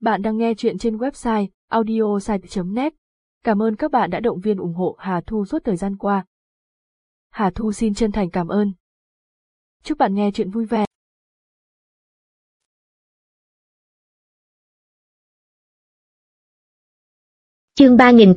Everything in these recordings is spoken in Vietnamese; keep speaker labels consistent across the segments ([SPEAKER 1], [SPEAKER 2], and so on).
[SPEAKER 1] Bạn đang nghe chuyện trên website audiosite.net. Cảm ơn các bạn đã động viên ủng hộ Hà Thu suốt thời gian qua. Hà Thu xin chân thành cảm ơn. Chúc bạn nghe chuyện vui vẻ.
[SPEAKER 2] Chương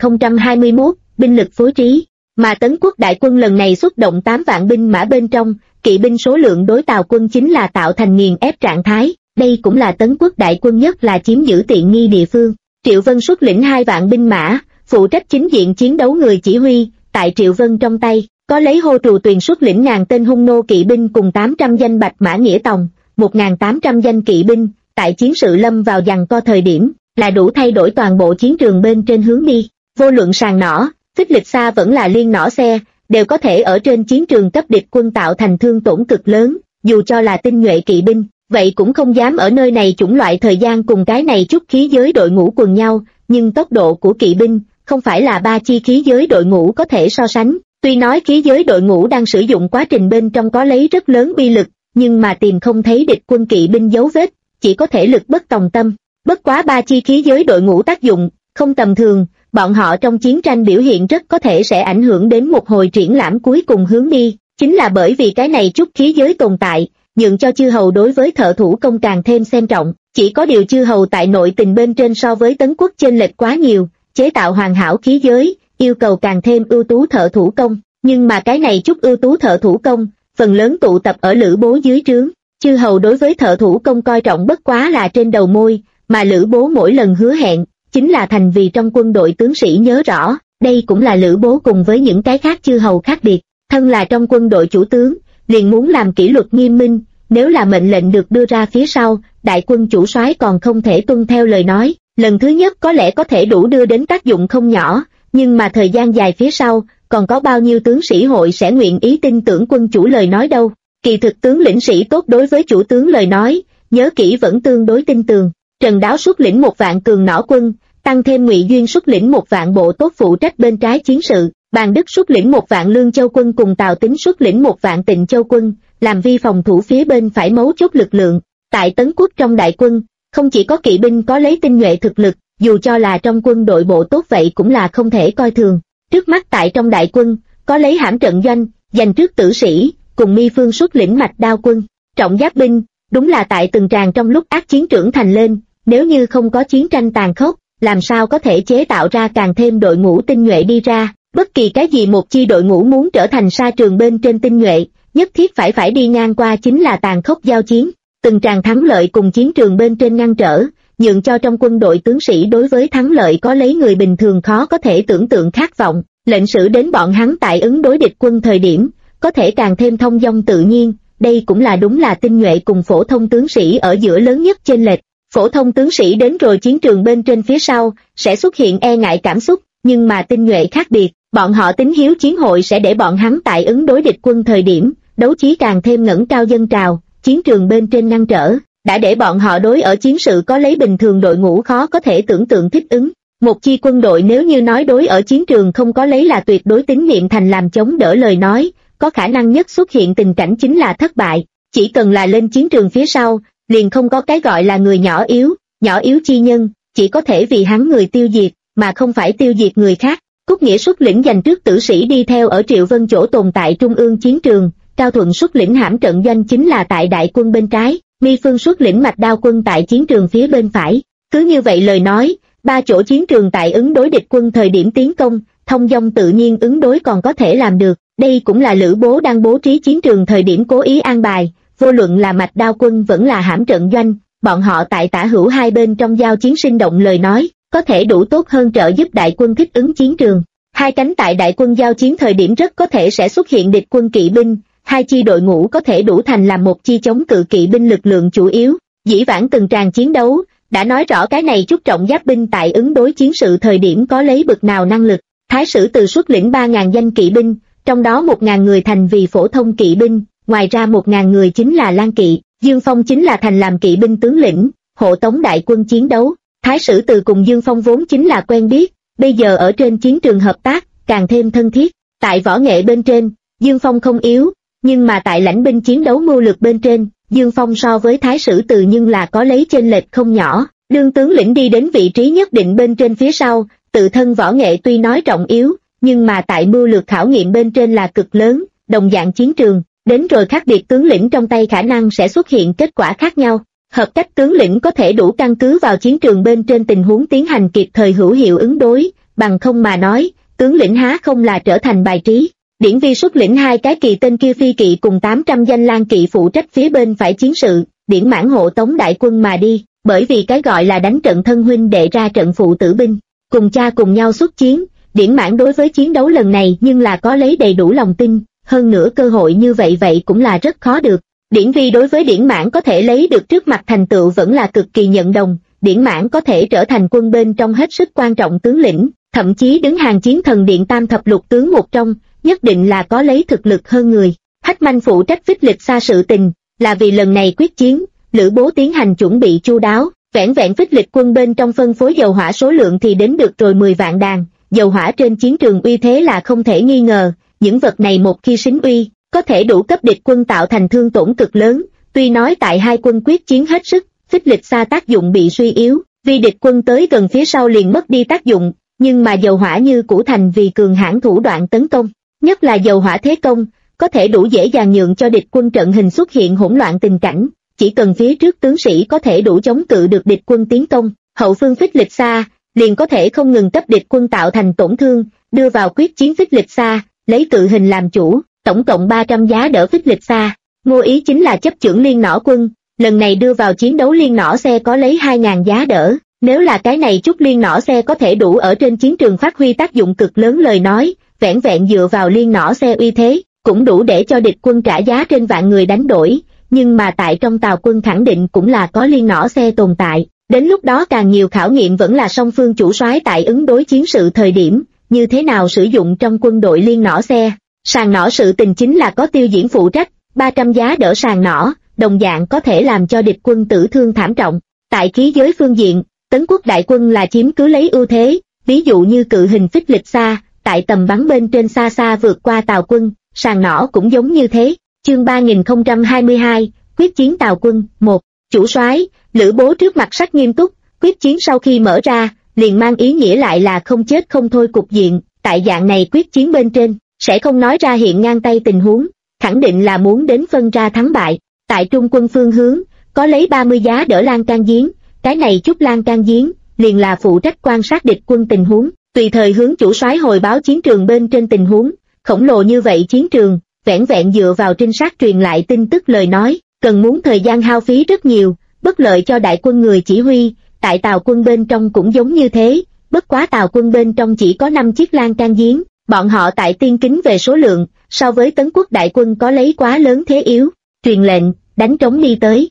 [SPEAKER 2] 3021, binh lực phối trí. Mà Tấn quốc đại quân lần này xuất động 8 vạn binh mã, bên trong kỵ binh số lượng đối Tào quân chính là tạo thành nghiền ép trạng thái. Đây cũng là Tấn quốc đại quân nhất là chiếm giữ tiện nghi địa phương. Triệu Vân xuất lĩnh 2 vạn binh mã, phụ trách chính diện chiến đấu. Người chỉ huy tại Triệu Vân trong tay có lấy Hô Trù Tuyền xuất lĩnh 1000 tên hung nô kỵ binh cùng 800 danh bạch mã nghĩa tòng, 1800 danh kỵ binh. Tại chiến sự lâm vào giằng co thời điểm là đủ thay đổi toàn bộ chiến trường bên trên hướng đi. Vô luận sàng nỏ, phích lịch xa vẫn là liên nỏ xe, đều có thể ở trên chiến trường cấp địch quân tạo thành thương tổn cực lớn. Dù cho là tinh nhuệ kỵ binh, vậy cũng không dám ở nơi này chủng loại thời gian cùng cái này chút khí giới đội ngũ quần nhau. Nhưng tốc độ của kỵ binh không phải là 3 chi khí giới đội ngũ có thể so sánh. Tuy nói khí giới đội ngũ đang sử dụng quá trình bên trong có lấy rất lớn uy lực, nhưng mà tìm không thấy địch quân kỵ binh dấu vết, chỉ có thể lực bất tòng tâm. Bất quá 3 chi khí giới đội ngũ tác dụng không tầm thường, bọn họ trong chiến tranh biểu hiện rất có thể sẽ ảnh hưởng đến một hồi triển lãm cuối cùng hướng đi. Chính là bởi vì cái này chút khí giới tồn tại, nhượng cho chư hầu đối với thợ thủ công càng thêm xem trọng. Chỉ có điều chư hầu tại nội tình bên trên so với Tấn quốc chênh lệch quá nhiều, chế tạo hoàn hảo khí giới yêu cầu càng thêm ưu tú thợ thủ công. Nhưng mà cái này chút ưu tú thợ thủ công phần lớn tụ tập ở Lữ Bố dưới trướng. Chư hầu đối với thợ thủ công coi trọng bất quá là trên đầu môi, mà Lữ Bố mỗi lần hứa hẹn chính là thành vì trong quân đội tướng sĩ nhớ rõ. Đây cũng là Lữ Bố cùng với những cái khác chư hầu khác biệt. Thân là trong quân đội chủ tướng, liền muốn làm kỷ luật nghiêm minh. Nếu là mệnh lệnh được đưa ra phía sau, đại quân chủ soái còn không thể tuân theo lời nói, lần thứ nhất có lẽ có thể đủ đưa đến tác dụng không nhỏ, nhưng mà thời gian dài phía sau, còn có bao nhiêu tướng sĩ hội sẽ nguyện ý tin tưởng quân chủ lời nói đâu. Kỳ thực tướng lĩnh sĩ tốt đối với chủ tướng lời nói, nhớ kỹ vẫn tương đối tin tường. Trần Đáo xuất lĩnh 1 vạn cường nỏ quân, tăng thêm Ngụy Duyên xuất lĩnh 1 vạn bộ tốt phụ trách bên trái chiến sự, Bàn Đức xuất lĩnh 1 vạn Lương Châu quân cùng Tào Tính xuất lĩnh 1 vạn Tịnh Châu quân, làm vi phòng thủ phía bên phải mấu chốt lực lượng. Tại Tấn quốc trong đại quân, không chỉ có kỵ binh có lấy tinh nhuệ thực lực, dù cho là trong quân đội bộ tốt vậy cũng là không thể coi thường. Trước mắt tại trong đại quân, có lấy Hãm Trận Doanh, Dành Trước Tử Sĩ, cùng Mi Phương xuất lĩnh Mạch Đao quân, trọng giáp binh, đúng là tại từng tràng trong lúc ác chiến trưởng thành lên, nếu như không có chiến tranh tàn khốc, làm sao có thể chế tạo ra càng thêm đội ngũ tinh nhuệ đi ra. Bất kỳ cái gì một chi đội ngũ muốn trở thành sa trường bên trên tinh nhuệ, nhất thiết phải đi ngang qua chính là tàn khốc giao chiến. Từng tràng thắng lợi cùng chiến trường bên trên ngăn trở, nhượng cho trong quân đội tướng sĩ đối với thắng lợi có lấy người bình thường khó có thể tưởng tượng khát vọng. Lệnh sử đến bọn hắn tại ứng đối địch quân thời điểm, có thể càng thêm thông dong tự nhiên. Đây cũng là đúng là tinh nhuệ cùng phổ thông tướng sĩ ở giữa lớn nhất chênh lệch. Phổ thông tướng sĩ đến rồi chiến trường bên trên phía sau, sẽ xuất hiện e ngại cảm xúc, nhưng mà tinh nhuệ khác biệt, bọn họ tính hiếu chiến hội sẽ để bọn hắn tại ứng đối địch quân thời điểm, đấu trí càng thêm ngẩng cao dân trào. Chiến trường bên trên ngăn trở, đã để bọn họ đối ở chiến sự có lấy bình thường đội ngũ khó có thể tưởng tượng thích ứng. Một chi quân đội nếu như nói đối ở chiến trường không có lấy là tuyệt đối tín nhiệm thành làm chống đỡ lời nói, có khả năng nhất xuất hiện tình cảnh chính là thất bại. Chỉ cần là lên chiến trường phía sau, liền không có cái gọi là người nhỏ yếu chi nhân, chỉ có thể vì hắn người tiêu diệt, mà không phải tiêu diệt người khác. Cúc Nghĩa xuất lĩnh Dành Trước Tử Sĩ đi theo ở Triệu Vân chỗ tồn tại trung ương chiến trường, Cao Thuận xuất lĩnh Hãm Trận Doanh chính là tại đại quân bên trái, Mi Phương xuất lĩnh Mạch Đao quân tại chiến trường phía bên phải. Cứ như vậy lời nói, 3 chỗ chiến trường tại ứng đối địch quân thời điểm tiến công, thông dong tự nhiên ứng đối còn có thể làm được. Đây cũng là Lữ Bố đang bố trí chiến trường thời điểm cố ý an bài, vô luận là Mạch Đao quân vẫn là Hãm Trận Doanh, bọn họ tại tả hữu hai bên trong giao chiến sinh động lời nói, có thể đủ tốt hơn trợ giúp đại quân thích ứng chiến trường. Hai cánh tại đại quân giao chiến thời điểm rất có thể sẽ xuất hiện địch quân kỵ binh, hai chi đội ngũ có thể đủ thành làm một chi chống cự kỵ binh lực lượng chủ yếu. Dĩ vãng từng tràng chiến đấu đã nói rõ cái này chút trọng giáp binh tại ứng đối chiến sự thời điểm có lấy bực nào năng lực. Thái Sử Từ xuất lĩnh 3000 danh kỵ binh, trong đó 1000 người thành vì phổ thông kỵ binh, ngoài ra 1000 người chính là lang kỵ. Dương Phong chính là thành làm kỵ binh tướng lĩnh, hộ tống đại quân chiến đấu. Thái Sử Từ cùng Dương Phong vốn chính là quen biết, bây giờ ở trên chiến trường hợp tác càng thêm thân thiết. Tại võ nghệ bên trên, Dương Phong không yếu, nhưng mà tại lãnh binh chiến đấu mưu lược bên trên, Dương Phong so với Thái Sử Từ nhưng là có lấy chênh lệch không nhỏ. Đương tướng lĩnh đi đến vị trí nhất định bên trên phía sau, tự thân võ nghệ tuy nói trọng yếu, nhưng mà tại mưu lược khảo nghiệm bên trên là cực lớn, đồng dạng chiến trường, đến rồi khác biệt tướng lĩnh trong tay khả năng sẽ xuất hiện kết quả khác nhau. Hợp cách tướng lĩnh có thể đủ căn cứ vào chiến trường bên trên tình huống tiến hành kịp thời hữu hiệu ứng đối, bằng không mà nói, tướng lĩnh há không là trở thành bài trí. Điển Vi xuất lĩnh 2 cái kỳ tên kia phi kỵ cùng 800 danh lang kỵ phụ trách phía bên phải chiến sự, Điển Mãn hộ tống đại quân mà đi, bởi vì cái gọi là đánh trận thân huynh đệ ra trận phụ tử binh, cùng cha cùng nhau xuất chiến, Điển Mãn đối với chiến đấu lần này nhưng là có lấy đầy đủ lòng tin, hơn nữa cơ hội như vậy cũng là rất khó được. Điển Vi đối với Điển Mãn có thể lấy được trước mặt thành tựu vẫn là cực kỳ nhận đồng, Điển Mãn có thể trở thành quân bên trong hết sức quan trọng tướng lĩnh, thậm chí đứng hàng chiến thần điện tam thập lục tướng một trong, nhất định là có lấy thực lực hơn người. Hách Manh phụ trách Phích Lịch Sa sự tình, là vì lần này quyết chiến, Lữ Bố tiến hành chuẩn bị chu đáo, vẻn vẹn Phích Lịch quân bên trong phân phối dầu hỏa số lượng thì đến được rồi 10 vạn đàn, dầu hỏa trên chiến trường uy thế là không thể nghi ngờ, những vật này một khi sính uy, có thể đủ cấp địch quân tạo thành thương tổn cực lớn, tuy nói tại hai quân quyết chiến hết sức, Phích Lịch Sa tác dụng bị suy yếu, vì địch quân tới gần phía sau liền mất đi tác dụng, nhưng mà dầu hỏa như cũ thành vì cường hãn thủ đoạn tấn công, nhất là dầu hỏa thế công, có thể đủ dễ dàng nhượng cho địch quân trận hình xuất hiện hỗn loạn tình cảnh, chỉ cần phía trước tướng sĩ có thể đủ chống cự được địch quân tiến công, hậu phương Phích Lịch Sa liền có thể không ngừng cấp địch quân tạo thành tổn thương, đưa vào quyết chiến Phích Lịch Sa, lấy tự hình làm chủ, tổng cộng 300 giá đỡ Phích Lịch Sa. Ngô Ý chính là chấp chưởng liên nỏ quân, lần này đưa vào chiến đấu liên nỏ xe có lấy 2.000 giá đỡ, nếu là cái này chút liên nỏ xe có thể đủ ở trên chiến trường phát huy tác dụng cực lớn lời nói, vẻn vẹn dựa vào liên nỏ xe uy thế, cũng đủ để cho địch quân trả giá trên vạn người đánh đổi, nhưng mà tại trong Tào quân khẳng định cũng là có liên nỏ xe tồn tại, đến lúc đó càng nhiều khảo nghiệm vẫn là song phương chủ soái tại ứng đối chiến sự thời điểm, như thế nào sử dụng trong quân đội liên nỏ xe. Sàng nỏ sự tình chính là có Tiêu Diễn phụ trách, 300 giá đỡ sàng nỏ, đồng dạng có thể làm cho địch quân tử thương thảm trọng. Tại khí giới phương diện, Tấn quốc đại quân là chiếm cứ lấy ưu thế, ví dụ như cự hình Phích Lịch Sa, tại tầm bắn bên trên xa xa vượt qua Tào quân, sàng nỏ cũng giống như thế. Chương 3022, quyết chiến Tào quân, 1, chủ soái, Lữ Bố trước mặt sắc nghiêm túc, quyết chiến sau khi mở ra, liền mang ý nghĩa lại là không chết không thôi cục diện, tại dạng này quyết chiến bên trên, sẽ không nói ra hiện ngang tay tình huống, khẳng định là muốn đến phân ra thắng bại. Tại trung quân phương hướng, có lấy 30 giá đỡ lan can giếng, cái này chút lan can giếng, liền là phụ trách quan sát địch quân tình huống, tùy thời hướng chủ soái hồi báo chiến trường bên trên tình huống, khổng lồ như vậy chiến trường, vẻn vẹn dựa vào trinh sát truyền lại tin tức lời nói, cần muốn thời gian hao phí rất nhiều, bất lợi cho đại quân người chỉ huy, tại Tào quân bên trong cũng giống như thế, bất quá Tào quân bên trong chỉ có 5 chiếc lan can giếng, bọn họ tại tiên kính về số lượng, so với Tấn quốc đại quân có lấy quá lớn thế yếu, truyền lệnh, đánh trống đi tới.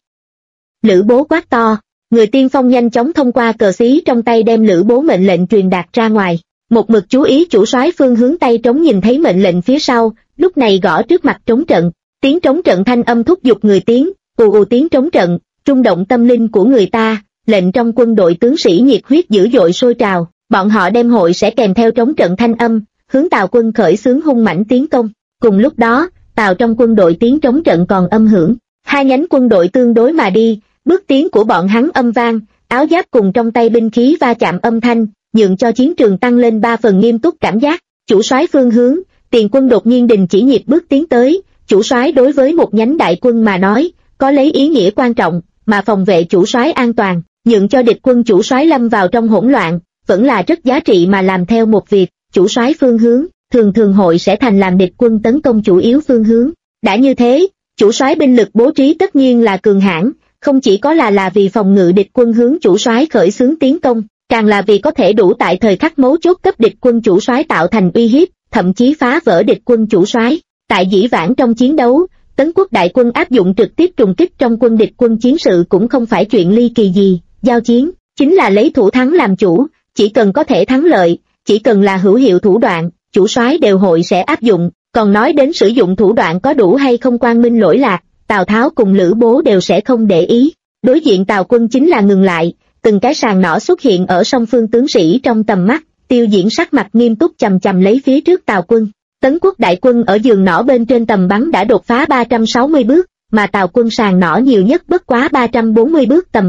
[SPEAKER 2] Lữ Bố quát to, người tiên phong nhanh chóng thông qua cờ xí trong tay đem Lữ Bố mệnh lệnh truyền đạt ra ngoài, một mực chú ý chủ soái phương hướng tay trống nhìn thấy mệnh lệnh phía sau, lúc này gõ trước mặt trống trận, tiếng trống trận thanh âm thúc giục người tiếng, ù ù tiếng trống trận, rung động tâm linh của người ta, lệnh trong quân đội tướng sĩ nhiệt huyết dữ dội sôi trào, bọn họ đem hội sẽ kèm theo trống trận thanh âm, hướng Tào quân khởi xướng hung mãnh tiến công. Cùng lúc đó, Tào trong quân đội tiếng trống trận còn âm hưởng, hai nhánh quân đội tương đối mà đi, bước tiến của bọn hắn âm vang, áo giáp cùng trong tay binh khí va chạm âm thanh, nhượng cho chiến trường tăng lên 3 phần nghiêm túc cảm giác. Chủ soái phương hướng, tiền quân đột nhiên đình chỉ nhịp bước tiến tới, chủ soái đối với một nhánh đại quân mà nói, có lấy ý nghĩa quan trọng, mà phòng vệ chủ soái an toàn, nhượng cho địch quân chủ soái lâm vào trong hỗn loạn, vẫn là rất giá trị mà làm theo một việc. Chủ soái phương hướng, thường hội sẽ thành làm địch quân tấn công chủ yếu phương hướng. Đã như thế, chủ soái binh lực bố trí tất nhiên là cường hãn, không chỉ có là vì phòng ngự địch quân hướng chủ soái khởi xướng tiến công, càng là vì có thể đủ tại thời khắc mấu chốt cấp địch quân chủ soái tạo thành uy hiếp, thậm chí phá vỡ địch quân chủ soái. Tại dĩ vãng trong chiến đấu, Tấn quốc đại quân áp dụng trực tiếp trùng kích trong quân địch quân chiến sự cũng không phải chuyện ly kỳ gì, giao chiến chính là lấy thủ thắng làm chủ, chỉ cần có thể thắng lợi, chỉ cần là hữu hiệu thủ đoạn, chủ soái đều hội sẽ áp dụng, còn nói đến sử dụng thủ đoạn có đủ hay không quang minh lỗi lạc, Tào Tháo cùng Lữ Bố đều sẽ không để ý. Đối diện Tào quân chính là ngừng lại, từng cái sàng nỏ xuất hiện ở song phương tướng sĩ trong tầm mắt, Tiêu Diễn sắc mặt nghiêm túc chằm chằm lấy phía trước Tào quân. Tấn quốc đại quân ở giường nỏ bên trên tầm bắn đã đột phá 360 bước, mà Tào quân sàng nỏ nhiều nhất bất quá 340 bước tầm bắn,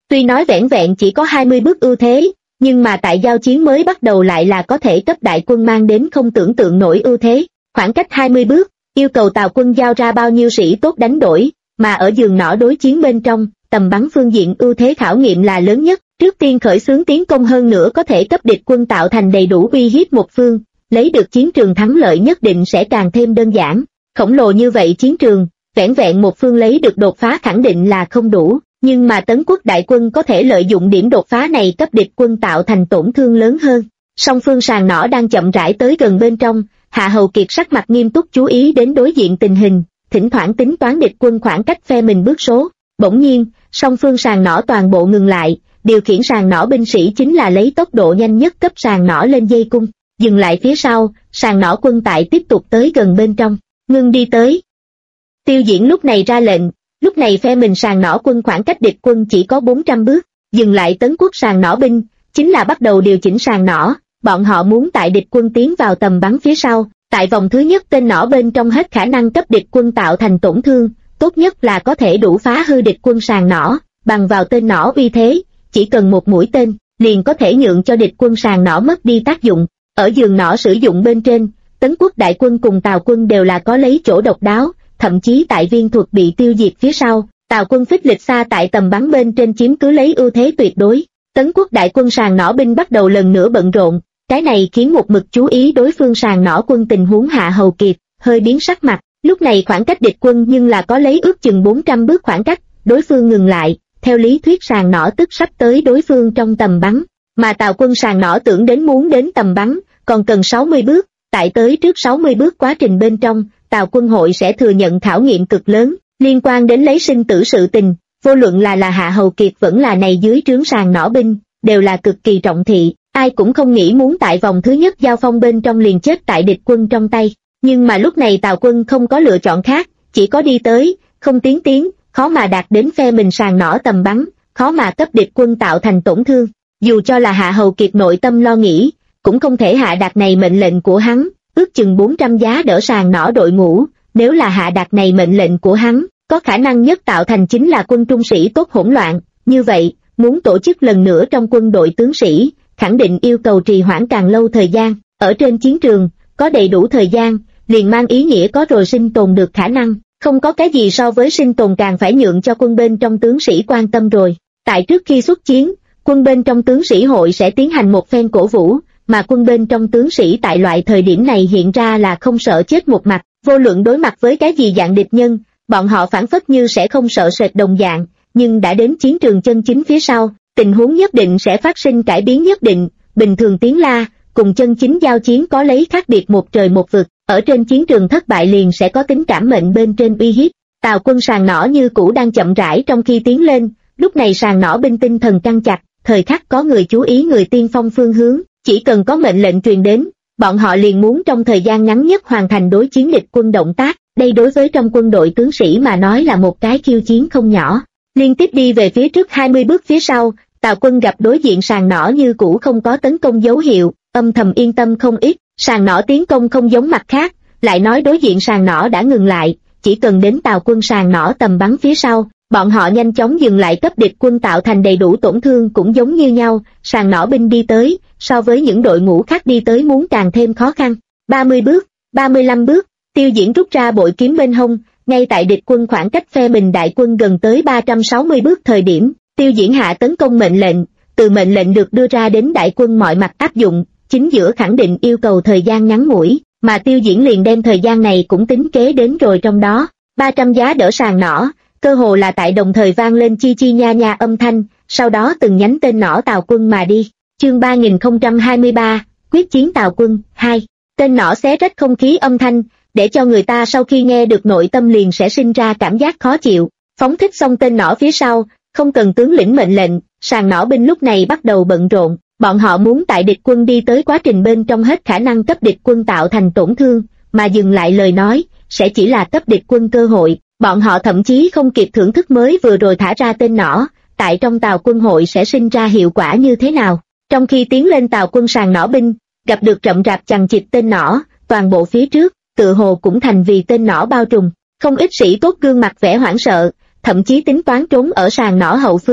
[SPEAKER 2] Tuy nói vẻn vẹn chỉ có 20 bước ưu thế, nhưng mà tại giao chiến mới bắt đầu lại là có thể cấp đại quân mang đến không tưởng tượng nổi ưu thế. Khoảng cách 20 bước, yêu cầu Tào quân giao ra bao nhiêu sĩ tốt đánh đổi, mà ở giường nỏ đối chiến bên trong, tầm bắn phương diện ưu thế khảo nghiệm là lớn nhất. Trước tiên khởi xướng tiến công hơn nữa có thể cấp địch quân tạo thành đầy đủ uy hiếp một phương, lấy được chiến trường thắng lợi nhất định sẽ càng thêm đơn giản. Khổng lồ như vậy chiến trường, vẻn vẹn một phương lấy được đột phá khẳng định là không đủ, nhưng mà Tấn quốc đại quân có thể lợi dụng điểm đột phá này cấp địch quân tạo thành tổn thương lớn hơn. Song phương sàng nỏ đang chậm rãi tới gần bên trong, Hạ Hầu Kiệt sắc mặt nghiêm túc chú ý đến đối diện tình hình, thỉnh thoảng tính toán địch quân khoảng cách phe mình bước số. Bỗng nhiên, song phương sàng nỏ toàn bộ ngừng lại, điều khiển sàng nỏ binh sĩ chính là lấy tốc độ nhanh nhất cấp sàng nỏ lên dây cung, dừng lại phía sau, sàng nỏ quân tại tiếp tục tới gần bên trong, ngưng đi tới. Tiêu Diễn lúc này ra lệnh, lúc này phe mình sàng nỏ quân khoảng cách địch quân chỉ có 400 bước, dừng lại Tấn quốc sàng nỏ binh, chính là bắt đầu điều chỉnh sàng nỏ, bọn họ muốn tại địch quân tiến vào tầm bắn phía sau, tại vòng thứ nhất tên nỏ bên trong hết khả năng cấp địch quân tạo thành tổn thương, tốt nhất là có thể đủ phá hư địch quân sàng nỏ, bằng vào tên nỏ uy thế, chỉ cần một mũi tên, liền có thể nhượng cho địch quân sàng nỏ mất đi tác dụng. Ở giường nỏ sử dụng bên trên, Tấn quốc đại quân cùng Tào quân đều là có lấy chỗ độc đáo, thậm chí tại viên thuật bị tiêu diệt phía sau, Tào quân phích lịch xa tại tầm bắn bên trên chiếm cứ lấy ưu thế tuyệt đối. Tấn quốc đại quân sàng nỏ binh bắt đầu lần nữa bận rộn, cái này khiến một mực chú ý đối phương sàng nỏ quân tình huống Hạ Hầu Kiệt hơi biến sắc mặt. Lúc này khoảng cách địch quân nhưng là có lấy ước chừng 400 bước khoảng cách, đối phương ngừng lại, theo lý thuyết sàng nỏ tức sắp tới đối phương trong tầm bắn, mà Tào quân sàng nỏ tưởng đến muốn đến tầm bắn, còn cần 60 bước, tại tới trước 60 bước quá trình bên trong, Tào quân hội sẽ thừa nhận khảo nghiệm cực lớn, liên quan đến lấy sinh tử sự tình, vô luận là Hạ Hầu Kiệt vẫn là này dưới trướng sàng nỏ binh, đều là cực kỳ trọng thị, ai cũng không nghĩ muốn tại vòng thứ nhất giao phong bên trong liền chết tại địch quân trong tay. Nhưng mà lúc này Tào quân không có lựa chọn khác, chỉ có đi tới, không tiến, khó mà đạt đến phe mình sàng nỏ tầm bắn, khó mà cấp địch quân tạo thành tổn thương. Dù cho là Hạ Hầu Kiệt nội tâm lo nghĩ, cũng không thể hạ đạt này mệnh lệnh của hắn, ước chừng 400 giá đỡ sàng nỏ đội ngũ, nếu là hạ đạt này mệnh lệnh của hắn, có khả năng nhất tạo thành chính là quân trung sĩ tốt hỗn loạn, như vậy, muốn tổ chức lần nữa trong quân đội tướng sĩ, khẳng định yêu cầu trì hoãn càng lâu thời gian, ở trên chiến trường, có đầy đủ thời gian, liền mang ý nghĩa có rồi sinh tồn được khả năng, không có cái gì so với sinh tồn càng phải nhượng cho quân bên trong tướng sĩ quan tâm rồi. Tại trước khi xuất chiến, quân bên trong tướng sĩ hội sẽ tiến hành một phen cổ vũ, mà quân bên trong tướng sĩ tại loại thời điểm này hiện ra là không sợ chết một mặt, vô luận đối mặt với cái gì dạng địch nhân, bọn họ phản phất như sẽ không sợ sệt đồng dạng, nhưng đã đến chiến trường chân chính phía sau, tình huống nhất định sẽ phát sinh cải biến nhất định, bình thường tiếng la, cùng chân chính giao chiến có lấy khác biệt một trời một vực, ở trên chiến trường thất bại liền sẽ có tính cảm mệnh bên trên uy hiếp. Tào quân sàng nỏ như cũ đang chậm rãi trong khi tiến lên, lúc này sàng nỏ binh tinh thần căng chặt, thời khắc có người chú ý người tiên phong phương hướng, chỉ cần có mệnh lệnh truyền đến, bọn họ liền muốn trong thời gian ngắn nhất hoàn thành đối chiến địch quân động tác, đây đối với trong quân đội tướng sĩ mà nói là một cái khiêu chiến không nhỏ. Liên tiếp đi về phía trước 20 bước phía sau, Tào quân gặp đối diện sàng nỏ như cũ không có tấn công dấu hiệu, âm thầm yên tâm không ít, sàng nỏ tiến công không giống mặt khác, lại nói đối diện sàng nỏ đã ngừng lại, chỉ cần đến Tào quân sàng nỏ tầm bắn phía sau, bọn họ nhanh chóng dừng lại cấp địch quân tạo thành đầy đủ tổn thương cũng giống như nhau, sàng nỏ binh đi tới, so với những đội ngũ khác đi tới muốn càng thêm khó khăn. 30 bước, 35 bước, Tiêu Diễn rút ra bội kiếm bên hông, ngay tại địch quân khoảng cách phe mình đại quân gần tới 360 bước thời điểm, Tiêu Diễn hạ tấn công mệnh lệnh, từ mệnh lệnh được đưa ra đến đại quân mọi mặt áp dụng, chính giữa khẳng định yêu cầu thời gian ngắn ngủi, mà Tiêu Diễn liền đem thời gian này cũng tính kế đến rồi trong đó. 300 giá đỡ sàng nỏ, cơ hồ là tại đồng thời vang lên chi chi nha nha âm thanh, sau đó từng nhánh tên nỏ Tào quân mà đi. Chương 3023, quyết chiến Tào quân 2. Tên nỏ xé rách không khí âm thanh, để cho người ta sau khi nghe được nội tâm liền sẽ sinh ra cảm giác khó chịu. Phóng thích xong tên nỏ phía sau, không cần tướng lĩnh mệnh lệnh, sàng nỏ binh lúc này bắt đầu bận rộn, bọn họ muốn tại địch quân đi tới quá trình bên trong hết khả năng cấp địch quân tạo thành tổn thương, mà dừng lại lời nói, sẽ chỉ là cấp địch quân cơ hội. Bọn họ thậm chí không kịp thưởng thức mới vừa rồi thả ra tên nỏ, tại trong Tào quân hội sẽ sinh ra hiệu quả như thế nào. Trong khi tiến lên Tào quân sàng nỏ binh, gặp được rậm rạp chằng chịt tên nỏ, toàn bộ phía trước, tựa hồ cũng thành vì tên nỏ bao trùm, không ít sĩ tốt gương mặt vẻ hoảng sợ, thậm chí tính toán trốn ở sàng nỏ hậu phương,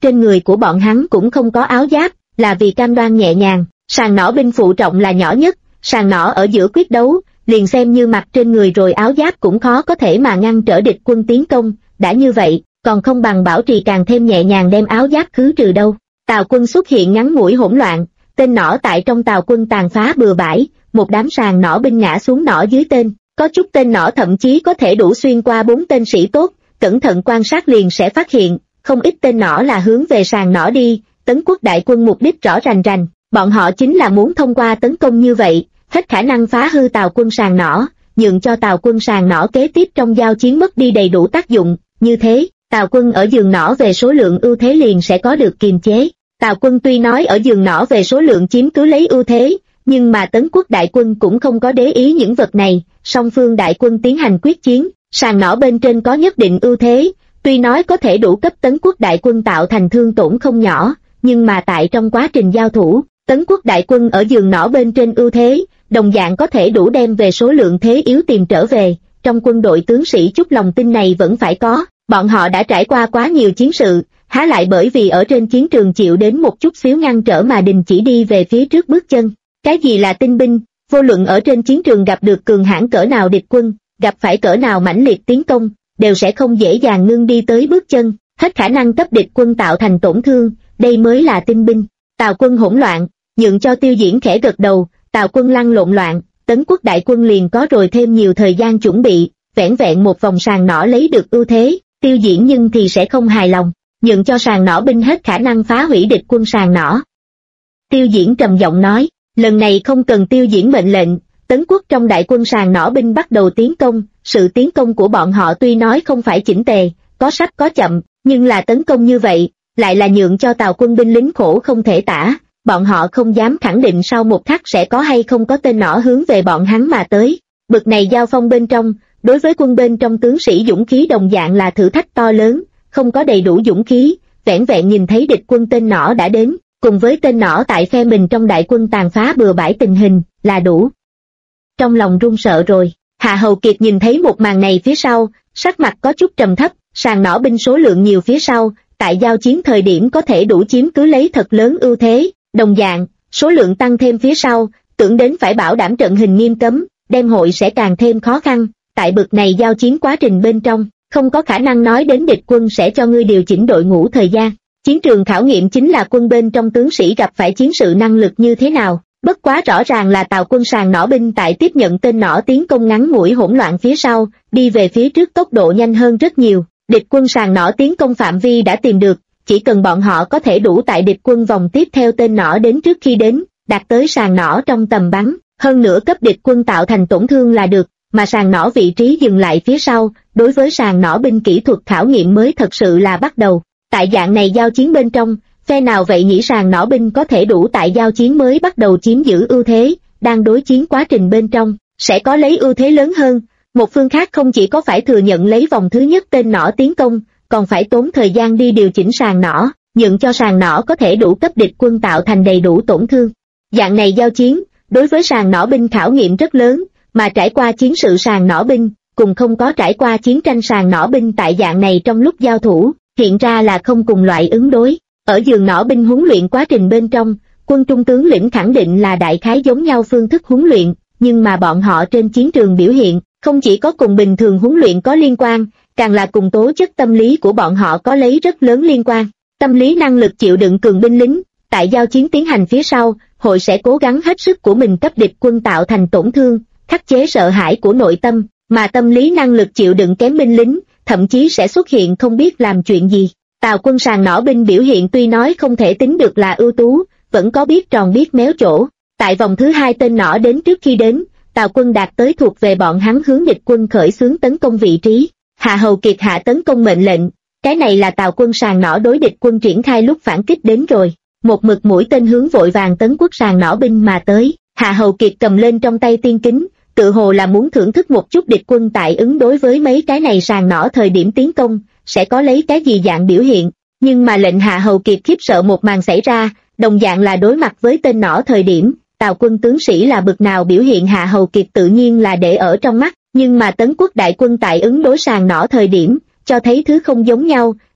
[SPEAKER 2] trên người của bọn hắn cũng không có áo giáp, là vì cam đoan nhẹ nhàng. Sàng nỏ binh phụ trọng là nhỏ nhất, sàng nỏ ở giữa quyết đấu, liền xem như mặc trên người rồi áo giáp cũng khó có thể mà ngăn trở địch quân tiến công, đã như vậy, còn không bằng bảo trì càng thêm nhẹ nhàng đem áo giáp khứ trừ đâu. Tào quân xuất hiện ngắn ngủi hỗn loạn, tên nỏ tại trong Tào quân tàn phá bừa bãi, một đám sàng nỏ binh ngã xuống nỏ dưới tên, có chút tên nỏ thậm chí có thể đủ xuyên qua 4 tên sĩ tốt, cẩn thận quan sát liền sẽ phát hiện, không ít tên nỏ là hướng về sàng nỏ đi. Tấn quốc đại quân mục đích rõ rành rành, bọn họ chính là muốn thông qua tấn công như vậy, hết khả năng phá hư Tào quân sàng nỏ, nhượng cho Tào quân sàng nỏ kế tiếp trong giao chiến mất đi đầy đủ tác dụng, như thế, Tào quân ở giường nỏ về số lượng ưu thế liền sẽ có được kiềm chế. Tào quân tuy nói ở giường nỏ về số lượng chiếm cứ lấy ưu thế, nhưng mà Tấn quốc đại quân cũng không có để ý những vật này, song phương đại quân tiến hành quyết chiến, sàng nỏ bên trên có nhất định ưu thế, tuy nói có thể đủ cấp Tấn quốc đại quân tạo thành thương tổn không nhỏ, nhưng mà tại trong quá trình giao thủ, Tấn quốc đại quân ở giường nỏ bên trên ưu thế, đồng dạng có thể đủ đem về số lượng thế yếu tìm trở về, trong quân đội tướng sĩ chút lòng tin này vẫn phải có, bọn họ đã trải qua quá nhiều chiến sự, há lại bởi vì ở trên chiến trường chịu đến một chút xíu ngăn trở mà đình chỉ đi về phía trước bước chân. Cái gì là tinh binh? Vô luận ở trên chiến trường gặp được cường hãn cỡ nào địch quân, gặp phải cỡ nào mãnh liệt tiến công, đều sẽ không dễ dàng ngưng đi tới bước chân, hết khả năng cấp địch quân tạo thành tổn thương, đây mới là tinh binh. Tào quân hỗn loạn, nhượng cho Tiêu Diễn khẽ gật đầu, Tào quân lăn lộn loạn, Tấn quốc đại quân liền có rồi thêm nhiều thời gian chuẩn bị, vẻn vẹn một vòng sàng nỏ lấy được ưu thế, Tiêu Diễn nhưng thì sẽ không hài lòng, nhượng cho sàng nỏ binh hết khả năng phá hủy địch quân sàng nỏ. Tiêu Diễn trầm giọng nói, lần này không cần Tiêu Diễn mệnh lệnh, Tấn quốc trong đại quân sàng nỏ binh bắt đầu tiến công, sự tiến công của bọn họ tuy nói không phải chỉnh tề, có sắp có chậm, nhưng là tấn công như vậy, lại là nhượng cho Tào quân binh lính khổ không thể tả, bọn họ không dám khẳng định sau một khắc sẽ có hay không có tên nỏ hướng về bọn hắn mà tới. Bực này giao phong bên trong, đối với quân bên trong tướng sĩ dũng khí đồng dạng là thử thách to lớn, không có đầy đủ dũng khí, vẻn vẹn nhìn thấy địch quân tên nỏ đã đến, cùng với tên nỏ tại phe mình trong đại quân tàn phá bừa bãi tình hình, là đủ. Trong lòng run sợ rồi, Hạ Hầu Kiệt nhìn thấy một màn này phía sau, sắc mặt có chút trầm thấp, sàng nỏ binh số lượng nhiều phía sau, tại giao chiến thời điểm có thể đủ chiếm cứ lấy thật lớn ưu thế, đồng dạng, số lượng tăng thêm phía sau, tưởng đến phải bảo đảm trận hình nghiêm cấm, đem hội sẽ càng thêm khó khăn, tại bực này giao chiến quá trình bên trong, không có khả năng nói đến địch quân sẽ cho ngươi điều chỉnh đội ngũ thời gian. Chiến trường khảo nghiệm chính là quân bên trong tướng sĩ gặp phải chiến sự năng lực như thế nào. Bất quá rõ ràng là Tào quân sàng nỏ binh tại tiếp nhận tên nỏ tiến công ngắn ngủi hỗn loạn phía sau, đi về phía trước tốc độ nhanh hơn rất nhiều. Địch quân sàng nỏ tiến công phạm vi đã tìm được, chỉ cần bọn họ có thể đủ tại địch quân vòng tiếp theo tên nỏ đến trước khi đến, đạt tới sàng nỏ trong tầm bắn, hơn nữa cấp địch quân tạo thành tổn thương là được, mà sàng nỏ vị trí dừng lại phía sau, đối với sàng nỏ binh kỹ thuật khảo nghiệm mới thật sự là bắt đầu. Tại dạng này giao chiến bên trong, phe nào vậy nghĩ sàng nỏ binh có thể đủ tại giao chiến mới bắt đầu chiếm giữ ưu thế, đang đối chiến quá trình bên trong, sẽ có lấy ưu thế lớn hơn. Một phương khác không chỉ có phải thừa nhận lấy vòng thứ nhất tên nỏ tiến công, còn phải tốn thời gian đi điều chỉnh sàng nỏ, nhượng cho sàng nỏ có thể đủ cấp địch quân tạo thành đầy đủ tổn thương. Dạng này giao chiến, đối với sàng nỏ binh khảo nghiệm rất lớn, mà trải qua chiến sự sàng nỏ binh, cùng không có trải qua chiến tranh sàng nỏ binh tại dạng này trong lúc giao thủ, hiện ra là không cùng loại ứng đối. Ở giường nỏ binh huấn luyện quá trình bên trong, quân trung tướng lĩnh khẳng định là đại khái giống nhau phương thức huấn luyện, nhưng mà bọn họ trên chiến trường biểu hiện, không chỉ có cùng bình thường huấn luyện có liên quan, càng là cùng tố chất tâm lý của bọn họ có lấy rất lớn liên quan. Tâm lý năng lực chịu đựng cường binh lính, tại giao chiến tiến hành phía sau, hội sẽ cố gắng hết sức của mình cấp địch quân tạo thành tổn thương, khắc chế sợ hãi của nội tâm, mà tâm lý năng lực chịu đựng kém binh lính, thậm chí sẽ xuất hiện không biết làm chuyện gì. Tào quân sàng nỏ binh biểu hiện tuy nói không thể tính được là ưu tú, vẫn có biết tròn biết méo chỗ. Tại vòng thứ hai tên nỏ đến trước khi đến, Tào quân đạt tới thuộc về bọn hắn hướng địch quân khởi xướng tấn công vị trí. Hạ Hầu Kiệt hạ tấn công mệnh lệnh, cái này là Tào quân sàng nỏ đối địch quân triển khai lúc phản kích đến rồi. Một mực mũi tên hướng vội vàng Tấn quốc sàng nỏ binh mà tới, Hạ Hầu Kiệt cầm lên trong tay tiên kính, tự hồ là muốn thưởng thức một chút địch quân tại ứng đối với mấy cái này sàng nỏ thời điểm tiến công, sẽ có lấy cái gì dạng biểu hiện. Nhưng mà lệnh Hạ Hầu Kiệt khiếp sợ một màn xảy ra, đồng dạng là đối mặt với tên nỏ thời điểm, Tào quân tướng sĩ là bực nào biểu hiện Hạ Hầu Kiệt tự nhiên là để ở trong mắt, nhưng mà Tấn quốc đại quân tại ứng đối sàng nỏ thời điểm, cho thấy thứ không giống nhau,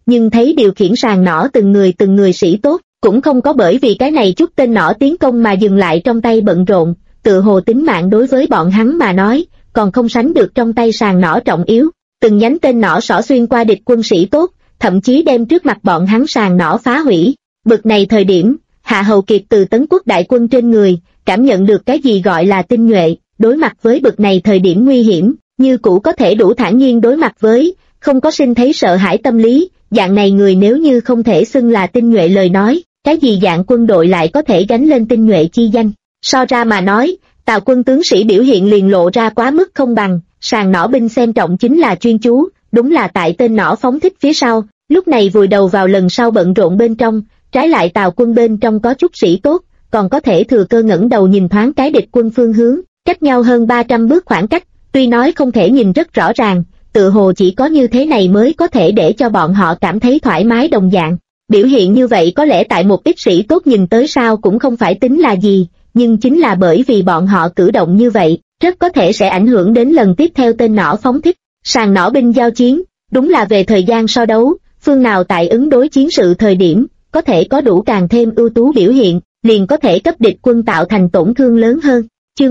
[SPEAKER 2] nhưng thấy điều khiển sàn nỏ từng người sĩ tốt, cũng không có bởi vì cái này chút tên nỏ tiến công mà dừng lại trong tay bận rộn, tự hồ tính mạng đối với bọn hắn mà nói, còn không sánh được trong tay sàn nỏ trọng yếu. Từng nhánh tên nỏ xỏ xuyên qua địch quân sĩ tốt, thậm chí đem trước mặt bọn hắn sàn nỏ phá hủy. Bực này thời điểm, Hạ Hầu Kiệt từ Tấn Quốc đại quân trên người, cảm nhận được cái gì gọi là tinh nhuệ, đối mặt với bực này thời điểm nguy hiểm, như cũ có thể đủ thản nhiên đối mặt với, không có sinh thấy sợ hãi tâm lý, dạng này người nếu như không thể xưng là tinh nhuệ lời nói, cái gì dạng quân đội lại có thể gánh lên tinh nhuệ chi danh. So ra mà nói, Tào quân tướng sĩ biểu hiện liền lộ ra quá mức không bằng, sàn nỏ binh xem trọng chính là chuyên chú, đúng là tại tên nỏ phóng thích phía sau, lúc này vùi đầu vào lần sau bận rộn bên trong, trái lại Tào quân bên trong có chút sĩ tốt, còn có thể thừa cơ ngẩng đầu nhìn thoáng cái địch quân phương hướng, cách nhau hơn 300 bước khoảng cách, tuy nói không thể nhìn rất rõ ràng, tự hồ chỉ có như thế này mới có thể để cho bọn họ cảm thấy thoải mái đồng dạng. Biểu hiện như vậy có lẽ tại một ít sĩ tốt nhìn tới sao cũng không phải tính là gì, nhưng chính là bởi vì bọn họ cử động như vậy, rất có thể sẽ ảnh hưởng đến lần tiếp theo tên nỏ phóng thích. Sàn nỏ binh giao chiến, đúng là về thời gian so đấu, phương nào tại ứng đối chiến sự thời điểm, có thể có đủ càng thêm ưu tú biểu hiện, liền có thể cấp địch quân tạo thành tổn thương lớn hơn. Chương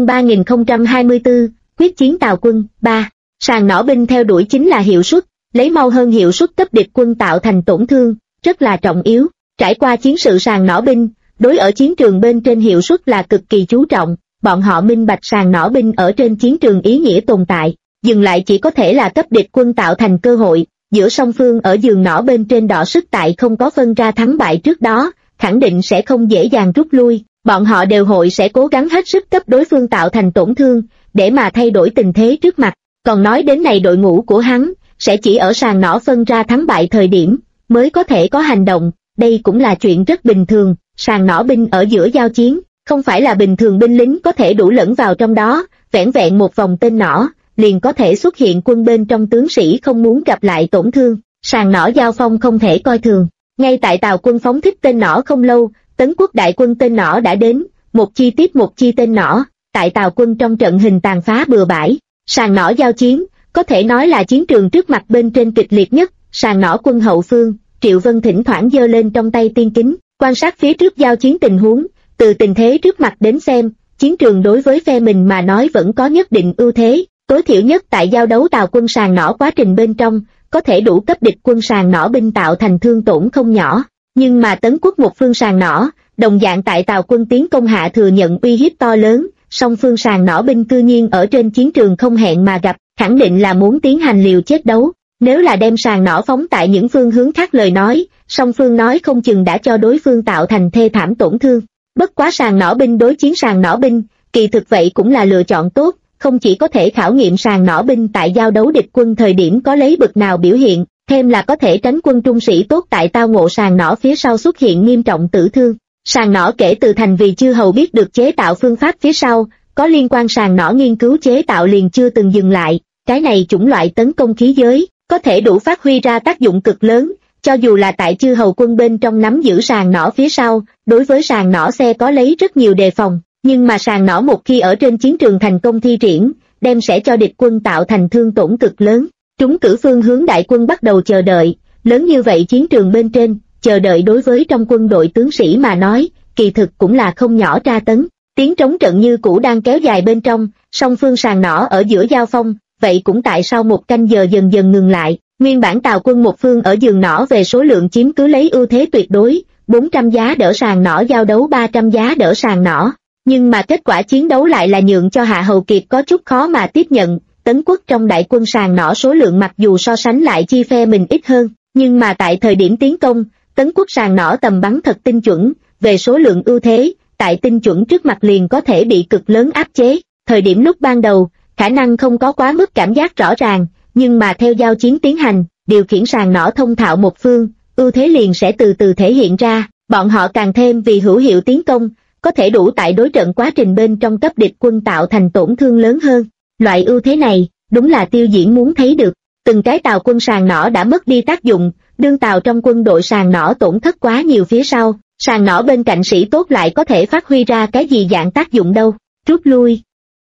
[SPEAKER 2] 3024, quyết chiến Tào quân, 3. Sàn nỏ binh theo đuổi chính là hiệu suất, lấy mau hơn hiệu suất cấp địch quân tạo thành tổn thương, rất là trọng yếu. Trải qua chiến sự sàn nỏ binh, đối ở chiến trường bên trên hiệu suất là cực kỳ chú trọng, bọn họ minh bạch sàn nỏ binh ở trên chiến trường ý nghĩa tồn tại, dừng lại chỉ có thể là cấp địch quân tạo thành cơ hội, giữa song phương ở giường nỏ bên trên đọ sức tại không có phân ra thắng bại trước đó, khẳng định sẽ không dễ dàng rút lui, bọn họ đều hội sẽ cố gắng hết sức cấp đối phương tạo thành tổn thương, để mà thay đổi tình thế trước mặt. Còn nói đến này đội ngũ của hắn, sẽ chỉ ở sàn nỏ phân ra thắng bại thời điểm, mới có thể có hành động, đây cũng là chuyện rất bình thường, sàn nỏ binh ở giữa giao chiến, không phải là bình thường binh lính có thể đủ lẫn vào trong đó, vẻn vẹn một vòng tên nỏ, liền có thể xuất hiện quân bên trong tướng sĩ không muốn gặp lại tổn thương, sàn nỏ giao phong không thể coi thường. Ngay tại Tào quân phóng thích tên nỏ không lâu, Tấn Quốc đại quân tên nỏ đã đến, một chi tiếp một chi tên nỏ, tại Tào quân trong trận hình tàn phá bừa bãi, sàn nỏ giao chiến, có thể nói là chiến trường trước mặt bên trên kịch liệt nhất, sàn nỏ quân hậu phương, Triệu Vân thỉnh thoảng giơ lên trong tay tiên kính, quan sát phía trước giao chiến tình huống, từ tình thế trước mặt đến xem, chiến trường đối với phe mình mà nói vẫn có nhất định ưu thế, tối thiểu nhất tại giao đấu Tào quân sàn nỏ quá trình bên trong, có thể đủ cấp địch quân sàn nỏ binh tạo thành thương tổn không nhỏ, nhưng mà Tấn Quốc một phương sàn nỏ, đồng dạng tại Tào quân tiến công hạ thừa nhận uy hiếp to lớn, song phương sàn nỏ binh cư nhiên ở trên chiến trường không hẹn mà gặp, khẳng định là muốn tiến hành liều chết đấu. Nếu là đem sàn nỏ phóng tại những phương hướng khác lời nói, song phương nói không chừng đã cho đối phương tạo thành thê thảm tổn thương. Bất quá sàn nỏ binh đối chiến sàn nỏ binh, kỳ thực vậy cũng là lựa chọn tốt, không chỉ có thể khảo nghiệm sàn nỏ binh tại giao đấu địch quân thời điểm có lấy bực nào biểu hiện, thêm là có thể tránh quân trung sĩ tốt tại tao ngộ sàn nỏ phía sau xuất hiện nghiêm trọng tử thương. Sàn nỏ kể từ thành vì chư hầu biết được chế tạo phương pháp phía sau, có liên quan sàn nỏ nghiên cứu chế tạo liền chưa từng dừng lại, cái này chủng loại tấn công khí giới, có thể đủ phát huy ra tác dụng cực lớn, cho dù là tại chư hầu quân bên trong nắm giữ sàn nỏ phía sau, đối với sàn nỏ xe có lấy rất nhiều đề phòng, nhưng mà sàn nỏ một khi ở trên chiến trường thành công thi triển, đem sẽ cho địch quân tạo thành thương tổn cực lớn. Trúng cử phương hướng đại quân bắt đầu chờ đợi, lớn như vậy chiến trường bên trên, chờ đợi đối với trong quân đội tướng sĩ mà nói, kỳ thực cũng là không nhỏ tra tấn. Tiếng trống trận như cũ đang kéo dài bên trong, song phương sàn nỏ ở giữa giao phong, vậy cũng tại sau một canh giờ dần dần ngừng lại. Nguyên bản Tào quân một phương ở giường nỏ về số lượng chiếm cứ lấy ưu thế tuyệt đối, 400 giá đỡ sàn nỏ giao đấu 300 giá đỡ sàn nỏ. Nhưng mà kết quả chiến đấu lại là nhượng cho Hạ Hầu Kiệt có chút khó mà tiếp nhận. Tấn Quốc trong đại quân sàn nỏ số lượng mặc dù so sánh lại chi phe mình ít hơn, nhưng mà tại thời điểm tiến công, Tấn Quốc sàn nỏ tầm bắn thật tinh chuẩn, về số lượng ưu thế, tại tinh chuẩn trước mặt liền có thể bị cực lớn áp chế. Thời điểm lúc ban đầu, khả năng không có quá mức cảm giác rõ ràng, nhưng mà theo giao chiến tiến hành, điều khiển sàn nỏ thông thạo một phương, ưu thế liền sẽ từ từ thể hiện ra, bọn họ càng thêm vì hữu hiệu tiến công, có thể đủ tại đối trận quá trình bên trong cấp địch quân tạo thành tổn thương lớn hơn. Loại ưu thế này, đúng là Tiêu Diễn muốn thấy được. Từng cái Tào quân sàn nỏ đã mất đi tác dụng, đương Tào trong quân đội sàn nỏ tổn thất quá nhiều phía sau, sàn nỏ bên cạnh sĩ tốt lại có thể phát huy ra cái gì dạng tác dụng đâu, rút lui.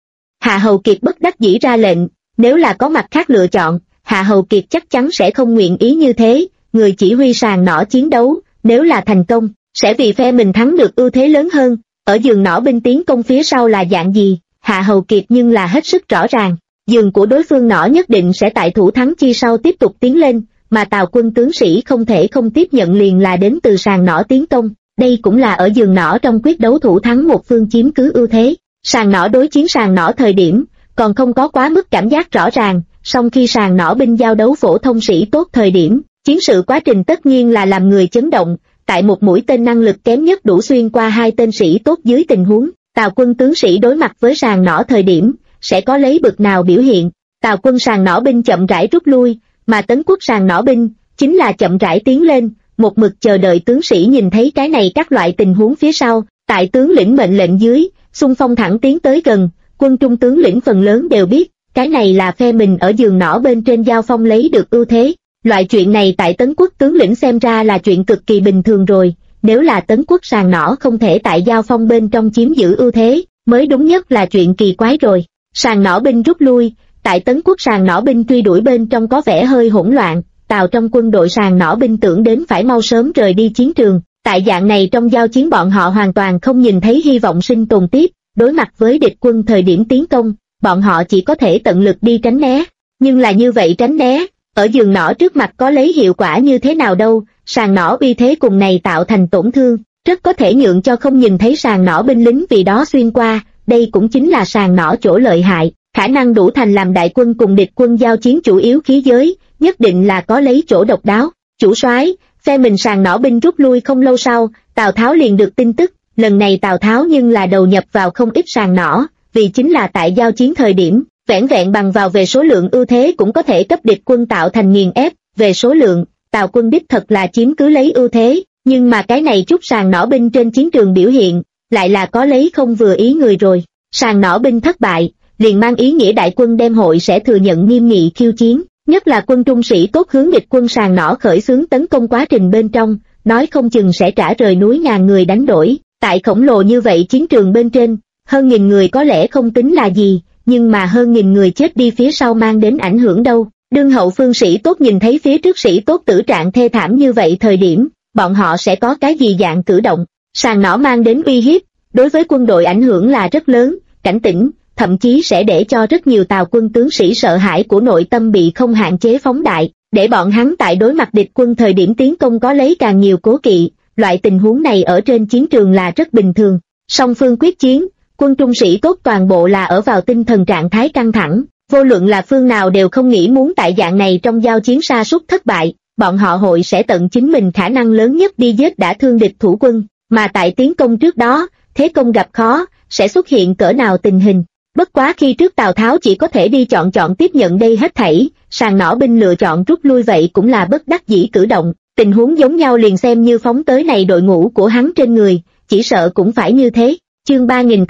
[SPEAKER 2] Hạ Hầu Kiệt bất đắc dĩ ra lệnh, nếu là có mặt khác lựa chọn, Hạ Hầu Kiệt chắc chắn sẽ không nguyện ý như thế, người chỉ huy sàn nỏ chiến đấu, nếu là thành công, sẽ vì phe mình thắng được ưu thế lớn hơn. Ở giường nỏ binh tiến công phía sau là dạng gì, Hạ Hầu Kiệt nhưng là hết sức rõ ràng. Giường của đối phương nỏ nhất định sẽ tại thủ thắng chi sau tiếp tục tiến lên, mà Tào quân tướng sĩ không thể không tiếp nhận liền là đến từ sàn nỏ tiến công. Đây cũng là ở giường nỏ trong quyết đấu thủ thắng một phương chiếm cứ ưu thế. Sàn nỏ đối chiến sàn nỏ thời điểm, còn không có quá mức cảm giác rõ ràng, song khi sàn nỏ binh giao đấu phổ thông sĩ tốt thời điểm, chiến sự quá trình tất nhiên là làm người chấn động. Tại một mũi tên năng lực kém nhất đủ xuyên qua hai tên sĩ tốt dưới tình huống, Tào quân tướng sĩ đối mặt với sàn nỏ thời điểm, sẽ có lấy bực nào biểu hiện. Tào quân sàn nỏ binh chậm rãi rút lui, mà Tấn quốc sàn nỏ binh, chính là chậm rãi tiến lên, một mực chờ đợi tướng sĩ nhìn thấy cái này các loại tình huống phía sau, tại tướng lĩnh mệnh lệnh dưới, xung phong thẳng tiến tới gần, quân trung tướng lĩnh phần lớn đều biết, cái này là phe mình ở giường nỏ bên trên giao phong lấy được ưu thế. Loại chuyện này tại Tấn quốc tướng lĩnh xem ra là chuyện cực kỳ bình thường rồi, nếu là Tấn quốc sàn nỏ không thể tại giao phong bên trong chiếm giữ ưu thế, mới đúng nhất là chuyện kỳ quái rồi. Sàn nỏ binh rút lui, tại Tấn quốc sàn nỏ binh truy đuổi bên trong có vẻ hơi hỗn loạn, Tào trong quân đội sàn nỏ binh tưởng đến phải mau sớm rời đi chiến trường. Tại dạng này trong giao chiến bọn họ hoàn toàn không nhìn thấy hy vọng sinh tồn tiếp, đối mặt với địch quân thời điểm tiến công, bọn họ chỉ có thể tận lực đi tránh né. Nhưng là như vậy tránh né, ở giường nỏ trước mặt có lấy hiệu quả như thế nào đâu, sàn nỏ uy thế cùng này tạo thành tổn thương, rất có thể nhượng cho không nhìn thấy sàn nỏ binh lính vì đó xuyên qua, đây cũng chính là sàn nỏ chỗ lợi hại, khả năng đủ thành làm đại quân cùng địch quân giao chiến chủ yếu khí giới, nhất định là có lấy chỗ độc đáo. Chủ soái, phe mình sàn nỏ binh rút lui không lâu sau, Tào Tháo liền được tin tức, lần này Tào Tháo nhưng là đầu nhập vào không ít sàn nỏ, vì chính là tại giao chiến thời điểm, vẻn vẹn bằng vào về số lượng ưu thế cũng có thể cấp địch quân tạo thành nghiền ép. Về số lượng, Tào quân đích thật là chiếm cứ lấy ưu thế, nhưng mà cái này chút sàn nỏ binh trên chiến trường biểu hiện, lại là có lấy không vừa ý người rồi. Sàn nỏ binh thất bại, liền mang ý nghĩa đại quân đem hội sẽ thừa nhận nghiêm nghị khiêu chiến, nhất là quân trung sĩ tốt hướng địch quân sàn nỏ khởi xướng tấn công quá trình bên trong, nói không chừng sẽ trả rời núi ngàn người đánh đổi. Tại khổng lồ như vậy chiến trường bên trên, hơn 1000 người có lẽ không tính là gì, nhưng mà hơn 1000 người chết đi phía sau mang đến ảnh hưởng đâu. Đương hậu phương sĩ tốt nhìn thấy phía trước sĩ tốt tử trạng thê thảm như vậy thời điểm, bọn họ sẽ có cái gì dạng cử động. Sàn nỏ mang đến uy hiếp, đối với quân đội ảnh hưởng là rất lớn, cảnh tỉnh, thậm chí sẽ để cho rất nhiều Tào quân tướng sĩ sợ hãi của nội tâm bị không hạn chế phóng đại, để bọn hắn tại đối mặt địch quân thời điểm tiến công có lấy càng nhiều cố kỵ. Loại tình huống này ở trên chiến trường là rất bình thường. Song phương quyết chiến, quân trung sĩ tốt toàn bộ là ở vào tinh thần trạng thái căng thẳng, vô luận là phương nào đều không nghĩ muốn tại dạng này trong giao chiến sa sút thất bại, bọn họ hội sẽ tận chính mình khả năng lớn nhất đi giết đã thương địch thủ quân, mà tại tiến công trước đó, thế công gặp khó, sẽ xuất hiện cỡ nào tình hình. Bất quá khi trước Tào Tháo chỉ có thể đi chọn tiếp nhận đây hết thảy, sàn nỏ binh lựa chọn rút lui vậy cũng là bất đắc dĩ cử động, tình huống giống nhau liền xem như phóng tới này đội ngũ của hắn trên người, chỉ sợ cũng phải như thế. Chương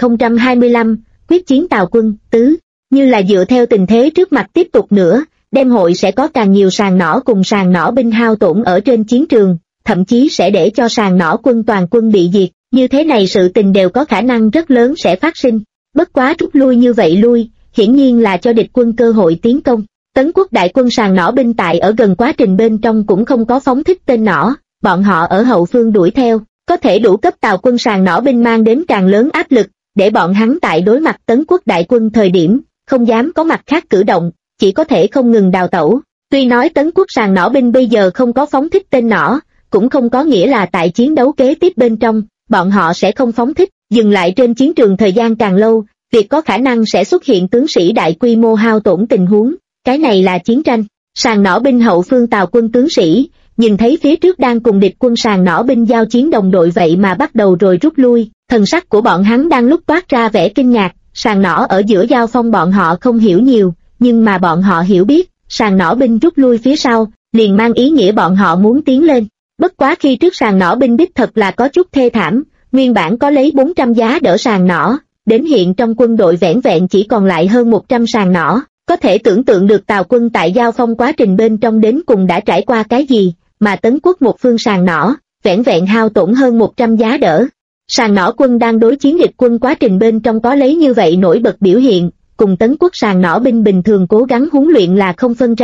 [SPEAKER 2] 3025, quyết chiến Tào quân, tứ, như là dựa theo tình thế trước mặt tiếp tục nữa, đêm hội sẽ có càng nhiều sàn nỏ cùng sàn nỏ binh hao tổn ở trên chiến trường, thậm chí sẽ để cho sàn nỏ quân toàn quân bị diệt, như thế này sự tình đều có khả năng rất lớn sẽ phát sinh. Bất quá rút lui như vậy lui, hiển nhiên là cho địch quân cơ hội tiến công. Tấn quốc đại quân sàn nỏ binh tại ở gần quá trình bên trong cũng không có phóng thích tên nỏ, bọn họ ở hậu phương đuổi theo, có thể đủ cấp Tào quân sàn nỏ binh mang đến càng lớn áp lực, để bọn hắn tại đối mặt Tấn quốc đại quân thời điểm, không dám có mặt khác cử động, chỉ có thể không ngừng đào tẩu. Tuy nói Tấn quốc sàn nỏ binh bây giờ không có phóng thích tên nỏ, cũng không có nghĩa là tại chiến đấu kế tiếp bên trong, bọn họ sẽ không phóng thích, dừng lại trên chiến trường thời gian càng lâu, việc có khả năng sẽ xuất hiện tướng sĩ đại quy mô hao tổn tình huống, cái này là chiến tranh. Sàn nỏ binh hậu phương Tào quân tướng sĩ, nhìn thấy phía trước đang cùng địch quân sàn nỏ binh giao chiến đồng đội vậy mà bắt đầu rồi rút lui, thần sắc của bọn hắn đang lúc toát ra vẻ kinh ngạc. Sàn nỏ ở giữa giao phong bọn họ không hiểu nhiều, nhưng mà bọn họ hiểu biết, sàn nỏ binh rút lui phía sau, liền mang ý nghĩa bọn họ muốn tiến lên. Bất quá khi trước sàn nỏ binh đích thật là có chút thê thảm, nguyên bản có lấy 400 giá đỡ sàn nỏ, đến hiện trong quân đội vẻn vẹn chỉ còn lại hơn 100 sàn nỏ, có thể tưởng tượng được Tào quân tại giao phong quá trình bên trong đến cùng đã trải qua cái gì, mà Tấn quốc một phương sàn nỏ, vẻn vẹn hao tổn hơn 100 giá đỡ. Sàn nỏ quân đang đối chiến địch quân quá trình bên trong có lấy như vậy nổi bật biểu hiện, cùng Tấn quốc sàn nỏ binh bình thường cố gắng huấn luyện là không phân ra,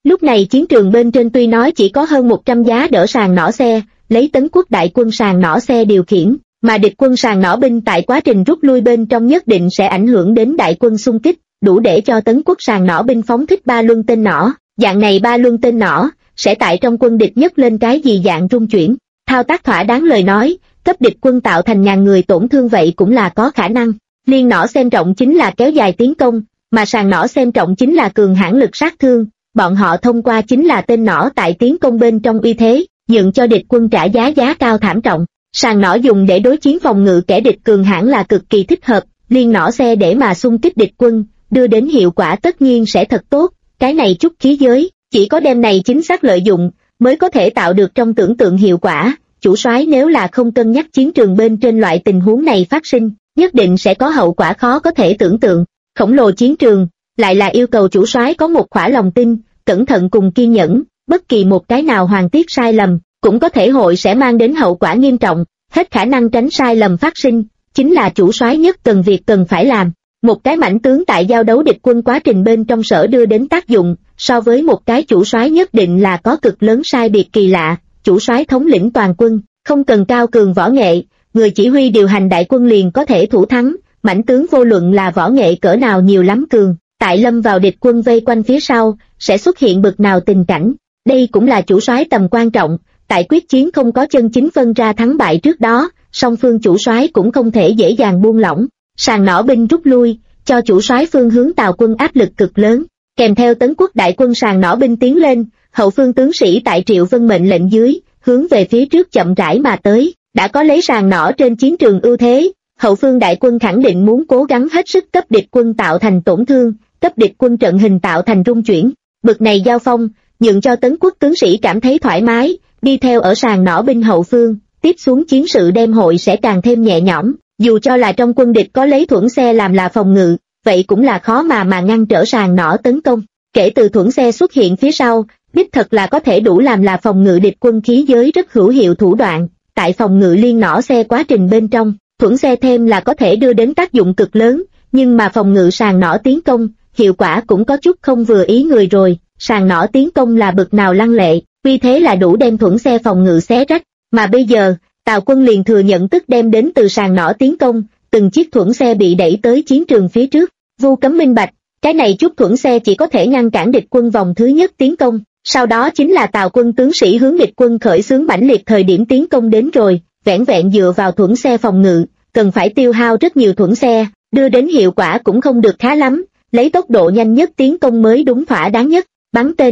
[SPEAKER 2] Lúc này chiến trường bên trên tuy nói chỉ có hơn 100 giá đỡ sàn nỏ xe, lấy Tấn quốc đại quân sàn nỏ xe điều khiển, mà địch quân sàn nỏ binh tại quá trình rút lui bên trong nhất định sẽ ảnh hưởng đến đại quân xung kích, đủ để cho Tấn quốc sàn nỏ binh phóng thích 3 luân tên nỏ. Dạng này 3 luân tên nỏ sẽ tại trong quân địch nhất lên cái gì dạng rung chuyển. Thao tác thỏa đáng lời nói, cấp địch quân tạo thành ngàn người tổn thương vậy cũng là có khả năng. Liên nỏ xem trọng chính là kéo dài tiến công, mà sàn nỏ xem trọng chính là cường hãn lực sát thương. Bọn họ thông qua chính là tên nỏ tại tiến công bên trong uy thế, nhượng cho địch quân trả giá cao thảm trọng. Sàn nỏ dùng để đối chiến phòng ngự kẻ địch cường hãn là cực kỳ thích hợp, liên nỏ xe để mà xung kích địch quân, đưa đến hiệu quả tất nhiên sẽ thật tốt. Cái này chút khí giới, chỉ có đem này chính xác lợi dụng, mới có thể tạo được trong tưởng tượng hiệu quả. Chủ soái nếu là không cân nhắc chiến trường bên trên loại tình huống này phát sinh, nhất định sẽ có hậu quả khó có thể tưởng tượng. Khổng lồ chiến trường, lại là yêu cầu chủ soái có một khỏa lòng tin, cẩn thận cùng kiên nhẫn, bất kỳ một cái nào hoàn tiết sai lầm, cũng có thể hội sẽ mang đến hậu quả nghiêm trọng, hết khả năng tránh sai lầm phát sinh, chính là chủ soái nhất cần việc cần phải làm. Một cái mãnh tướng tại giao đấu địch quân quá trình bên trong sở đưa đến tác dụng, so với một cái chủ soái nhất định là có cực lớn sai biệt kỳ lạ. Chủ soái thống lĩnh toàn quân, không cần cao cường võ nghệ, người chỉ huy điều hành đại quân liền có thể thủ thắng, mãnh tướng vô luận là võ nghệ cỡ nào nhiều lắm cường, tại lâm vào địch quân vây quanh phía sau, sẽ xuất hiện bực nào tình cảnh. Đây cũng là chủ soái tầm quan trọng, tại quyết chiến không có chân chính phân ra thắng bại trước đó, song phương chủ soái cũng không thể dễ dàng buông lỏng. Sàn nỏ binh rút lui, cho chủ soái phương hướng Tào quân áp lực cực lớn, kèm theo Tấn quốc đại quân sàn nỏ binh tiến lên, hậu phương tướng sĩ tại Triệu Vân mệnh lệnh dưới, hướng về phía trước chậm rãi mà tới, đã có lấy sàn nỏ trên chiến trường ưu thế, hậu phương đại quân khẳng định muốn cố gắng hết sức cấp địch quân tạo thành tổn thương, cấp địch quân trận hình tạo thành rung chuyển. Bực này giao phong, nhượng cho Tấn quốc tướng sĩ cảm thấy thoải mái, đi theo ở sàn nỏ binh hậu phương, tiếp xuống chiến sự đem hội sẽ càng thêm nhẹ nhõm. Dù cho là trong quân địch có lấy thuẫn xe làm là phòng ngự, vậy cũng là khó mà ngăn trở sàn nỏ tấn công. Kể từ thuẫn xe xuất hiện phía sau, đích thật là có thể đủ làm là phòng ngự địch quân khí giới rất hữu hiệu thủ đoạn. Tại phòng ngự liên nỏ xe quá trình bên trong, thuẫn xe thêm là có thể đưa đến tác dụng cực lớn, nhưng mà phòng ngự sàn nỏ tiến công, hiệu quả cũng có chút không vừa ý người rồi. Sàn nỏ tiến công là bực nào lăng lệ, vì thế là đủ đem thuẫn xe phòng ngự xé rách, mà bây giờ Tào quân liền thừa nhận tức đem đến từ sàn nỏ tiến công, từng chiếc thuẫn xe bị đẩy tới chiến trường phía trước. Vu Cấm minh bạch, cái này chút thuẫn xe chỉ có thể ngăn cản địch quân vòng thứ nhất tiến công, sau đó chính là Tào quân tướng sĩ hướng địch quân khởi xướng mãnh liệt thời điểm tiến công đến rồi. Vẻn vẹn dựa vào thuẫn xe phòng ngự, cần phải tiêu hao rất nhiều thuẫn xe, đưa đến hiệu quả cũng không được khá lắm, lấy tốc độ nhanh nhất tiến công mới đúng thỏa đáng nhất. Bắn tên.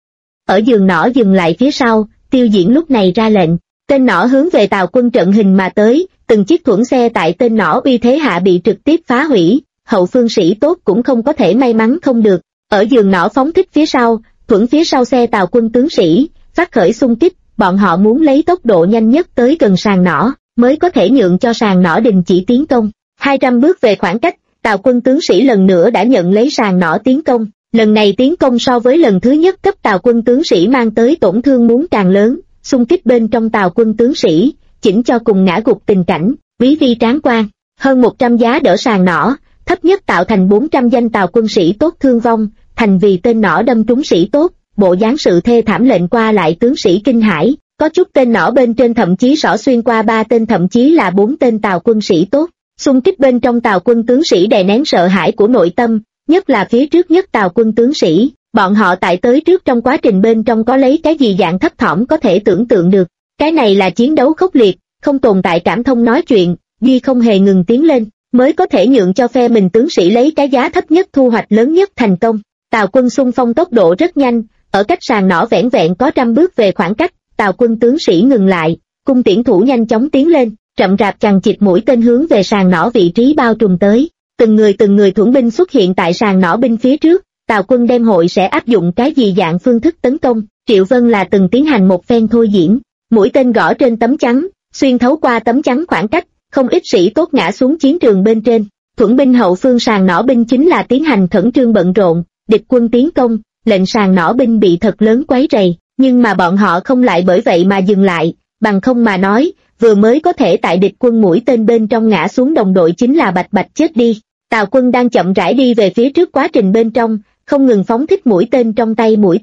[SPEAKER 2] Ở giường nỏ dừng lại phía sau, Tiêu Diễn lúc này ra lệnh, tên nỏ hướng về Tào quân trận hình mà tới, từng chiếc thuẫn xe tại tên nỏ uy thế hạ bị trực tiếp phá hủy, hậu phương sĩ tốt cũng không có thể may mắn không được. Ở giường nỏ phóng thích phía sau, thuẫn phía sau xe Tào quân tướng sĩ phát khởi xung kích, bọn họ muốn lấy tốc độ nhanh nhất tới gần sàn nỏ, mới có thể nhượng cho sàn nỏ đình chỉ tiến công. 200 bước về khoảng cách, Tào quân tướng sĩ lần nữa đã nhận lấy sàn nỏ tiến công. Lần này tiến công so với lần thứ nhất cấp Tào quân tướng sĩ mang tới tổn thương muốn càng lớn, xung kích bên trong Tào quân tướng sĩ, chỉnh cho cùng ngã gục tình cảnh, quý vi tráng quan. Hơn 100 giá đỡ sàn nỏ, thấp nhất tạo thành 400 danh Tào quân sĩ tốt thương vong, thành vì tên nỏ đâm trúng sĩ tốt, bộ dáng sự thê thảm lệnh qua lại tướng sĩ kinh hãi, có chút tên nỏ bên trên thậm chí xỏ xuyên qua 3 tên thậm chí là 4 tên Tào quân sĩ tốt. Xung kích bên trong Tào quân tướng sĩ đè nén sợ hãi của nội tâm, nhất là phía trước nhất Tào quân tướng sĩ, bọn họ tại tới trước trong quá trình bên trong có lấy cái gì dạng thấp thỏm có thể tưởng tượng được. Cái này là chiến đấu khốc liệt, không tồn tại cảm thông nói chuyện, duy không hề ngừng tiến lên, mới có thể nhượng cho phe mình tướng sĩ lấy cái giá thấp nhất thu hoạch lớn nhất thành công. Tào quân xung phong tốc độ rất nhanh, ở cách sàn nỏ vẻn vẹn có 100 bước về khoảng cách, Tào quân tướng sĩ ngừng lại, cung tiễn thủ nhanh chóng tiến lên, chậm rạp chằng chịt mũi tên hướng về sàn nỏ vị trí bao trùm tới. Từng người thuẫn binh xuất hiện tại sàn nỏ binh phía trước, Tào quân đem hội sẽ áp dụng cái gì dạng phương thức tấn công. Triệu Vân là từng tiến hành một phen thôi diễn, mũi tên gõ trên tấm chắn, xuyên thấu qua tấm chắn khoảng cách, không ít sĩ tốt ngã xuống chiến trường bên trên. Thuẫn binh hậu phương sàn nỏ binh chính là tiến hành khẩn trương bận rộn, địch quân tiến công, lệnh sàn nỏ binh bị thật lớn quấy rầy, nhưng mà bọn họ không lại bởi vậy mà dừng lại, bằng không mà nói, vừa mới có thể tại địch quân mũi tên bên trong ngã xuống đồng đội chính là bạch bạch chết đi. Tào quân đang chậm rãi đi về phía trước quá trình bên trong, không ngừng phóng thích mũi tên trong tay mũi tên,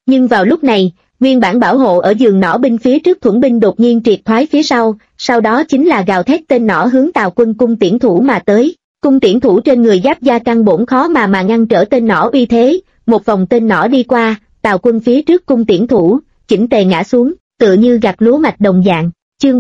[SPEAKER 2] Nhưng vào lúc này, nguyên bản bảo hộ ở giường nỏ binh phía trước thuẫn binh đột nhiên triệt thoái phía sau đó chính là gào thét tên nỏ hướng Tào quân cung tiễn thủ mà tới. Cung tiễn thủ trên người giáp da căn bổn khó mà ngăn trở tên nỏ uy thế, một vòng tên nỏ đi qua, Tào quân phía trước cung tiễn thủ, chỉnh tề ngã xuống, tựa như gặt lúa mạch đồng dạng. Chương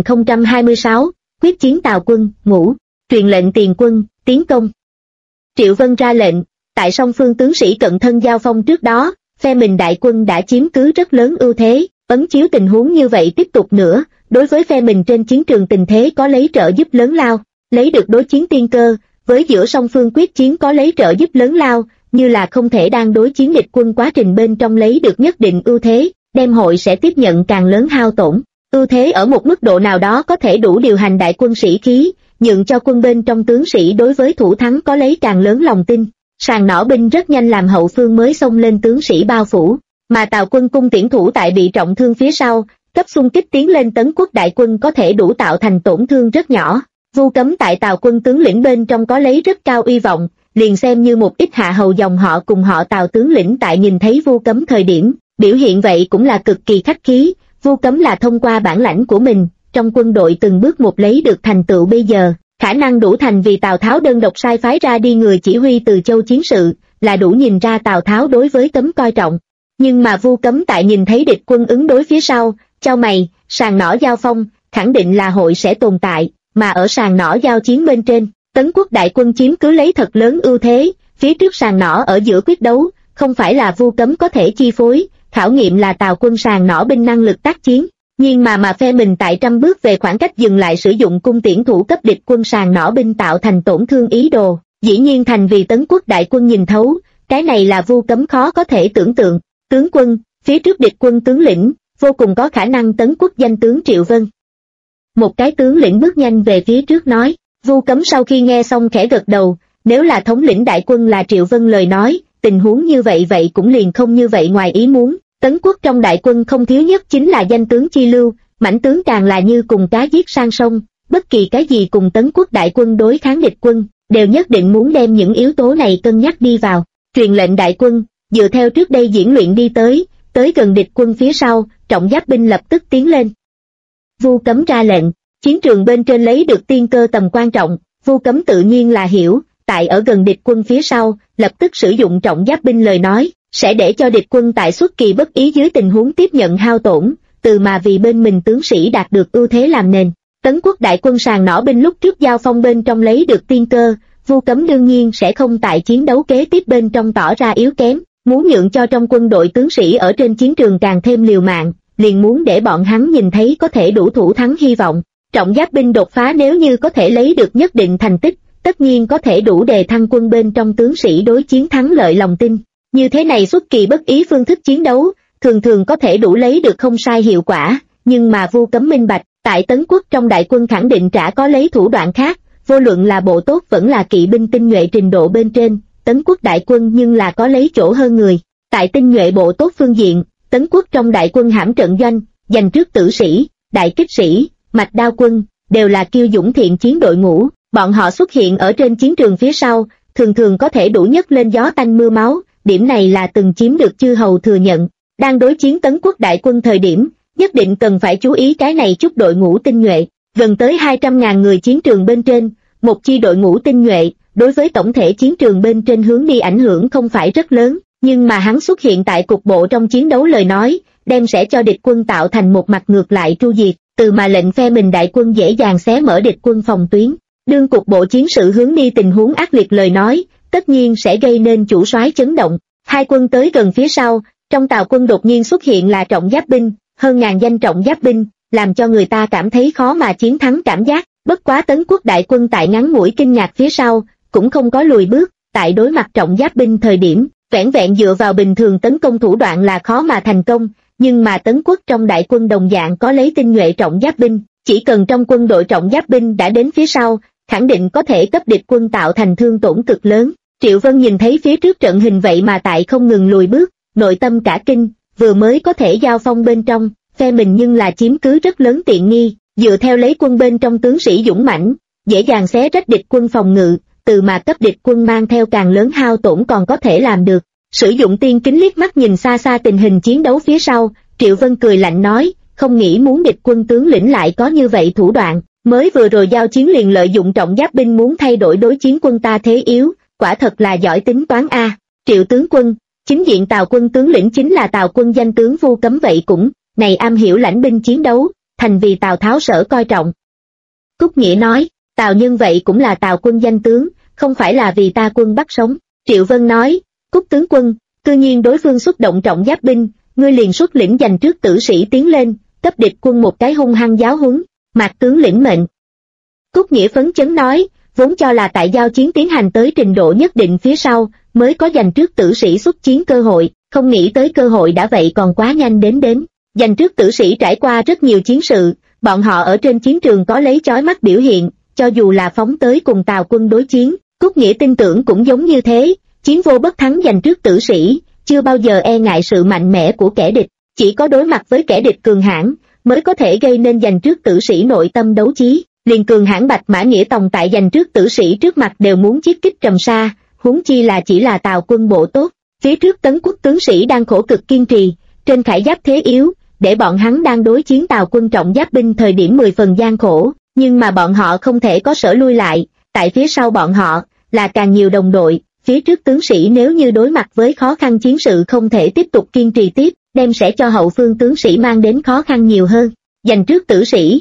[SPEAKER 2] 3026, quyết chiến Tào quân, ngũ, truyền lệnh tiền quân, tiến công. Triệu Vân ra lệnh, tại song phương tướng sĩ cận thân giao phong trước đó, phe mình đại quân đã chiếm cứ rất lớn ưu thế, ấn chiếu tình huống như vậy tiếp tục nữa, đối với phe mình trên chiến trường tình thế có lấy trợ giúp lớn lao, lấy được đối chiến tiên cơ, với giữa song phương quyết chiến có lấy trợ giúp lớn lao, như là không thể đang đối chiến địch quân quá trình bên trong lấy được nhất định ưu thế, đem hội sẽ tiếp nhận càng lớn hao tổn. Ưu thế ở một mức độ nào đó có thể đủ điều hành đại quân sĩ khí, nhượng cho quân bên trong tướng sĩ đối với thủ thắng có lấy càng lớn lòng tin. Sàn nỏ binh rất nhanh làm hậu phương mới xông lên tướng sĩ bao phủ, mà Tào quân cung tiễn thủ tại bị trọng thương phía sau, cấp xung kích tiến lên tấn quốc đại quân có thể đủ tạo thành tổn thương rất nhỏ. Vu Cấm tại Tào quân tướng lĩnh bên trong có lấy rất cao uy vọng, liền xem như một ít hạ hầu dòng họ cùng họ Tào tướng lĩnh tại nhìn thấy Vu Cấm thời điểm, biểu hiện vậy cũng là cực kỳ khách khí. Vu Cấm là thông qua bản lãnh của mình, trong quân đội từng bước một lấy được thành tựu bây giờ, khả năng đủ thành vì Tào Tháo đơn độc sai phái ra đi người chỉ huy Từ Châu chiến sự, là đủ nhìn ra Tào Tháo đối với Cấm coi trọng. Nhưng mà Vu Cấm tại nhìn thấy địch quân ứng đối phía sau, chau mày, sàn nỏ giao phong, khẳng định là hội sẽ tồn tại, mà ở sàn nỏ giao chiến bên trên, tấn quốc đại quân chiếm cứ lấy thật lớn ưu thế, phía trước sàn nỏ ở giữa quyết đấu, không phải là Vu Cấm có thể chi phối, khảo nghiệm là Tào quân sàn nỏ binh năng lực tác chiến. Nhưng mà phe mình tại trăm bước về khoảng cách dừng lại sử dụng cung tiễn thủ cấp địch quân sàn nỏ binh tạo thành tổn thương ý đồ, dĩ nhiên thành vì tấn quốc đại quân nhìn thấu, cái này là Vu Cấm khó có thể tưởng tượng. Tướng quân, phía trước địch quân tướng lĩnh, vô cùng có khả năng tấn quốc danh tướng Triệu Vân. Một cái tướng lĩnh bước nhanh về phía trước nói, Vu Cấm sau khi nghe xong khẽ gật đầu, nếu là thống lĩnh đại quân là Triệu Vân lời nói, tình huống như vậy cũng liền không như vậy ngoài ý muốn. Tấn quốc trong đại quân không thiếu nhất chính là danh tướng chi lưu, mãnh tướng càng là như cùng cá giết sang sông, bất kỳ cái gì cùng tấn quốc đại quân đối kháng địch quân, đều nhất định muốn đem những yếu tố này cân nhắc đi vào. Truyền lệnh đại quân, dựa theo trước đây diễn luyện đi tới gần địch quân phía sau, trọng giáp binh lập tức tiến lên. Vu Cấm ra lệnh, chiến trường bên trên lấy được tiên cơ tầm quan trọng, Vu Cấm tự nhiên là hiểu, tại ở gần địch quân phía sau, lập tức sử dụng trọng giáp binh lời nói, sẽ để cho địch quân tại xuất kỳ bất ý dưới tình huống tiếp nhận hao tổn, từ mà vì bên mình tướng sĩ đạt được ưu thế làm nền. Tấn quốc đại quân sàn nỏ binh lúc trước giao phong bên trong lấy được tiên cơ, Vu Cấm đương nhiên sẽ không tại chiến đấu kế tiếp bên trong tỏ ra yếu kém, muốn nhượng cho trong quân đội tướng sĩ ở trên chiến trường càng thêm liều mạng, liền muốn để bọn hắn nhìn thấy có thể đủ thủ thắng hy vọng. Trọng giáp binh đột phá nếu như có thể lấy được nhất định thành tích, tất nhiên có thể đủ đề thăng quân bên trong tướng sĩ đối chiến thắng lợi lòng tin. Như thế này xuất kỳ bất ý phương thức chiến đấu, thường có thể đủ lấy được không sai hiệu quả, nhưng mà Vu Cấm minh bạch, tại tấn quốc trong đại quân khẳng định trả có lấy thủ đoạn khác, vô luận là bộ tốt vẫn là kỵ binh tinh nhuệ trình độ bên trên, tấn quốc đại quân nhưng là có lấy chỗ hơn người. Tại tinh nhuệ bộ tốt phương diện, tấn quốc trong đại quân hãm trận doanh, giành trước tử sĩ, đại kích sĩ, mạch đao quân, đều là kiêu dũng thiện chiến đội ngũ, bọn họ xuất hiện ở trên chiến trường phía sau, thường có thể đủ nhấc lên gió tanh mưa máu. Điểm này là từng chiếm được chư hầu thừa nhận. Đang đối chiến tấn quốc đại quân thời điểm, nhất định cần phải chú ý cái này chút đội ngũ tinh nhuệ. Gần tới 200.000 người chiến trường bên trên, một chi đội ngũ tinh nhuệ, đối với tổng thể chiến trường bên trên hướng đi ảnh hưởng không phải rất lớn, nhưng mà hắn xuất hiện tại cục bộ trong chiến đấu lời nói, đem sẽ cho địch quân tạo thành một mặt ngược lại tru diệt, từ mà lệnh phe mình đại quân dễ dàng xé mở địch quân phòng tuyến. Đương cục bộ chiến sự hướng đi tình huống ác liệt lời nói, tất nhiên sẽ gây nên chủ soái chấn động. Hai quân tới gần phía sau, trong Tào quân đột nhiên xuất hiện là trọng giáp binh, hơn ngàn danh trọng giáp binh, làm cho người ta cảm thấy khó mà chiến thắng cảm giác. Bất quá tấn quốc đại quân tại ngắn ngủi kinh ngạc phía sau, cũng không có lùi bước, tại đối mặt trọng giáp binh thời điểm, vẻn vẹn dựa vào bình thường tấn công thủ đoạn là khó mà thành công, nhưng mà tấn quốc trong đại quân đồng dạng có lấy tinh nhuệ trọng giáp binh, chỉ cần trong quân đội trọng giáp binh đã đến phía sau, khẳng định có thể cấp địch quân tạo thành thương tổn cực lớn. Triệu Vân nhìn thấy phía trước trận hình vậy mà tại không ngừng lùi bước, nội tâm cả kinh, vừa mới có thể giao phong bên trong, phe mình nhưng là chiếm cứ rất lớn tiện nghi, dựa theo lấy quân bên trong tướng sĩ dũng mãnh, dễ dàng xé rách địch quân phòng ngự, từ mà cấp địch quân mang theo càng lớn hao tổn còn có thể làm được. Sử dụng tiên kính liếc mắt nhìn xa xa tình hình chiến đấu phía sau, Triệu Vân cười lạnh nói, không nghĩ muốn địch quân tướng lĩnh lại có như vậy thủ đoạn, mới vừa rồi giao chiến liền lợi dụng trọng giáp binh muốn thay đổi đối chiến quân ta thế yếu, quả thật là giỏi tính toán a. Triệu tướng quân, chính diện Tào quân tướng lĩnh chính là Tào quân danh tướng Vu Cấm vậy cũng, này am hiểu lãnh binh chiến đấu, thành vì Tào Tháo sở coi trọng. Cúc Nghĩa nói, Tào Nhân vậy cũng là Tào quân danh tướng, không phải là vì ta quân bắt sống. Triệu Vân nói, Cúc tướng quân, cư nhiên đối phương xuất động trọng giáp binh, ngươi liền xuất lĩnh giành trước tử sĩ tiến lên, cấp địch quân một cái hung hăng giáo huấn, Mạc tướng lĩnh mệnh. Cúc Nghĩa phấn chấn nói, vốn cho là tại giao chiến tiến hành tới trình độ nhất định phía sau, mới có giành trước tử sĩ xuất chiến cơ hội, không nghĩ tới cơ hội đã vậy còn quá nhanh đến. Giành trước tử sĩ trải qua rất nhiều chiến sự, bọn họ ở trên chiến trường có lấy chói mắt biểu hiện, cho dù là phóng tới cùng Tào quân đối chiến, Cúc Nghĩa tin tưởng cũng giống như thế, chiến vô bất thắng giành trước tử sĩ, chưa bao giờ e ngại sự mạnh mẽ của kẻ địch, chỉ có đối mặt với kẻ địch cường hãn mới có thể gây nên giành trước tử sĩ nội tâm đấu chí. Liền cường hãn Bạch Mã Nghĩa Tòng tại giành trước tử sĩ trước mặt đều muốn chiết kích trầm sa, huống chi là chỉ là Tào quân bộ tốt. Phía trước Tấn Quốc tướng sĩ đang khổ cực kiên trì, trên khải giáp thế yếu, để bọn hắn đang đối chiến Tào quân trọng giáp binh thời điểm 10 phần gian khổ, nhưng mà bọn họ không thể có sở lui lại, tại phía sau bọn họ là càng nhiều đồng đội. Phía trước tướng sĩ nếu như đối mặt với khó khăn chiến sự không thể tiếp tục kiên trì tiếp, đem sẽ cho hậu phương tướng sĩ mang đến khó khăn nhiều hơn. Giành trước tử sĩ,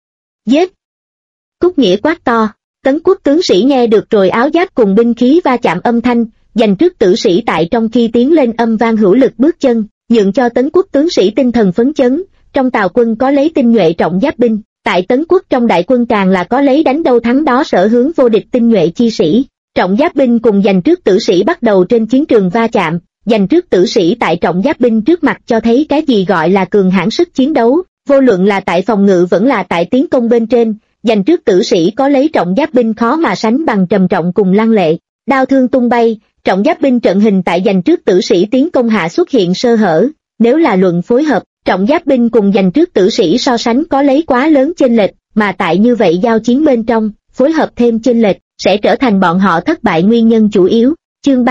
[SPEAKER 2] giết! Cúc Nghĩa quát to, Tấn Quốc tướng sĩ nghe được rồi áo giáp cùng binh khí va chạm âm thanh, giành trước tử sĩ tại trong khi tiến lên âm vang hữu lực bước chân, nhượng cho Tấn Quốc tướng sĩ tinh thần phấn chấn. Trong Tào quân có lấy tinh nhuệ trọng giáp binh, tại Tấn Quốc trong đại quân càng là có lấy đánh đâu thắng đó sở hướng vô địch tinh nhuệ chi sĩ. Trọng giáp binh cùng giành trước tử sĩ bắt đầu trên chiến trường va chạm, giành trước tử sĩ tại trọng giáp binh trước mặt cho thấy cái gì gọi là cường hãn sức chiến đấu, vô luận là tại phòng ngự vẫn là tại tiến công bên trên, giành trước tử sĩ có lấy trọng giáp binh khó mà sánh bằng trầm trọng cùng lăng lệ. Đao thương tung bay, trọng giáp binh trận hình tại giành trước tử sĩ tiến công hạ xuất hiện sơ hở, nếu là luận phối hợp, trọng giáp binh cùng giành trước tử sĩ so sánh có lấy quá lớn chênh lệch, mà tại như vậy giao chiến bên trong, phối hợp thêm chênh lệch sẽ trở thành bọn họ thất bại nguyên nhân chủ yếu. Chương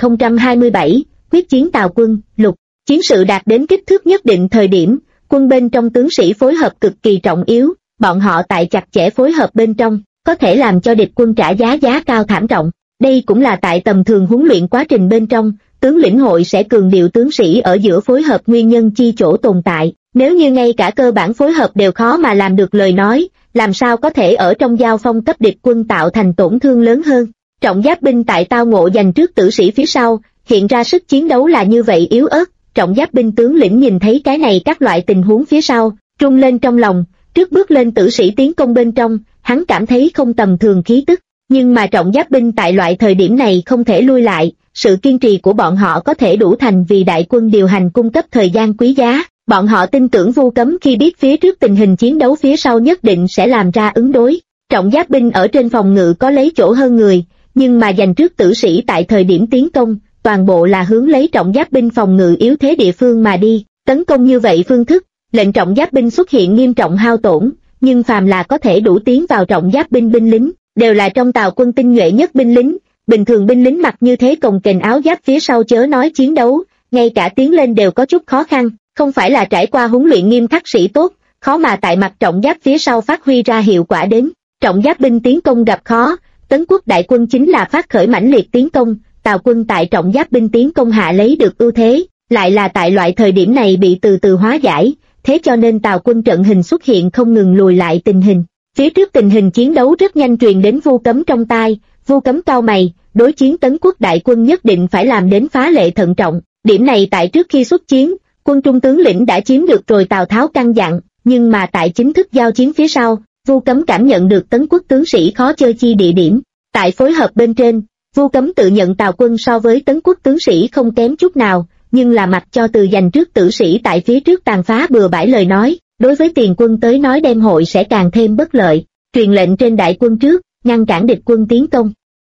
[SPEAKER 2] 3027, quyết chiến Tào quân, lục. Chiến sự đạt đến kích thước nhất định thời điểm, quân bên trong tướng sĩ phối hợp cực kỳ trọng yếu, bọn họ tại chặt chẽ phối hợp bên trong, có thể làm cho địch quân trả giá cao thảm trọng. Đây cũng là tại tầm thường huấn luyện quá trình bên trong, tướng lĩnh hội sẽ cường điệu tướng sĩ ở giữa phối hợp nguyên nhân chi chỗ tồn tại. Nếu như ngay cả cơ bản phối hợp đều khó mà làm được lời nói, làm sao có thể ở trong giao phong cấp địch quân tạo thành tổn thương lớn hơn. Trọng giáp binh tại tao ngộ giành trước tử sĩ phía sau, hiện ra sức chiến đấu là như vậy yếu ớt. Trọng giáp binh tướng lĩnh nhìn thấy cái này các loại tình huống phía sau, rung lên trong lòng, trước bước lên tử sĩ tiến công bên trong, hắn cảm thấy không tầm thường khí tức. Nhưng mà trọng giáp binh tại loại thời điểm này không thể lui lại, sự kiên trì của bọn họ có thể đủ thành vì đại quân điều hành cung cấp thời gian quý giá. Bọn họ tin tưởng Vu Cấm khi biết phía trước tình hình chiến đấu phía sau nhất định sẽ làm ra ứng đối. Trọng giáp binh ở trên phòng ngự có lấy chỗ hơn người, nhưng mà giành trước tử sĩ tại thời điểm tiến công, toàn bộ là hướng lấy trọng giáp binh phòng ngự yếu thế địa phương mà đi. Tấn công như vậy phương thức, lệnh trọng giáp binh xuất hiện nghiêm trọng hao tổn, nhưng phàm là có thể đủ tiến vào trọng giáp binh binh lính, đều là trong Tào quân tinh nhuệ nhất binh lính. Bình thường binh lính mặc như thế cồng kềnh áo giáp phía sau chớ nói chiến đấu, ngay cả tiến lên đều có chút khó khăn, không phải là trải qua huấn luyện nghiêm khắc sĩ tốt, khó mà tại mặt trọng giáp phía sau phát huy ra hiệu quả đến. Trọng giáp binh tiến công gặp khó, Tấn Quốc đại quân chính là phát khởi mãnh liệt tiến công, Tào quân tại trọng giáp binh tiến công hạ lấy được ưu thế, lại là tại loại thời điểm này bị từ từ hóa giải, thế cho nên Tào quân trận hình xuất hiện không ngừng lùi lại tình hình. Phía trước tình hình chiến đấu rất nhanh truyền đến Vu Cấm trong tai, Vu Cấm cau mày, đối chiến Tấn Quốc đại quân nhất định phải làm đến phá lệ thận trọng. Điểm này tại trước khi xuất chiến, quân trung tướng lĩnh đã chiếm được rồi Tào Tháo căn dặn, nhưng mà tại chính thức giao chiến phía sau, Vu Cấm cảm nhận được Tấn Quốc tướng sĩ khó chơi chi địa điểm. Tại phối hợp bên trên, Vu Cấm tự nhận Tào quân so với Tấn Quốc tướng sĩ không kém chút nào, nhưng là mặc cho từ giành trước tử sĩ tại phía trước tàn phá bừa bãi lời nói, đối với tiền quân tới nói đem hội sẽ càng thêm bất lợi. Truyền lệnh trên đại quân trước, ngăn cản địch quân tiến công.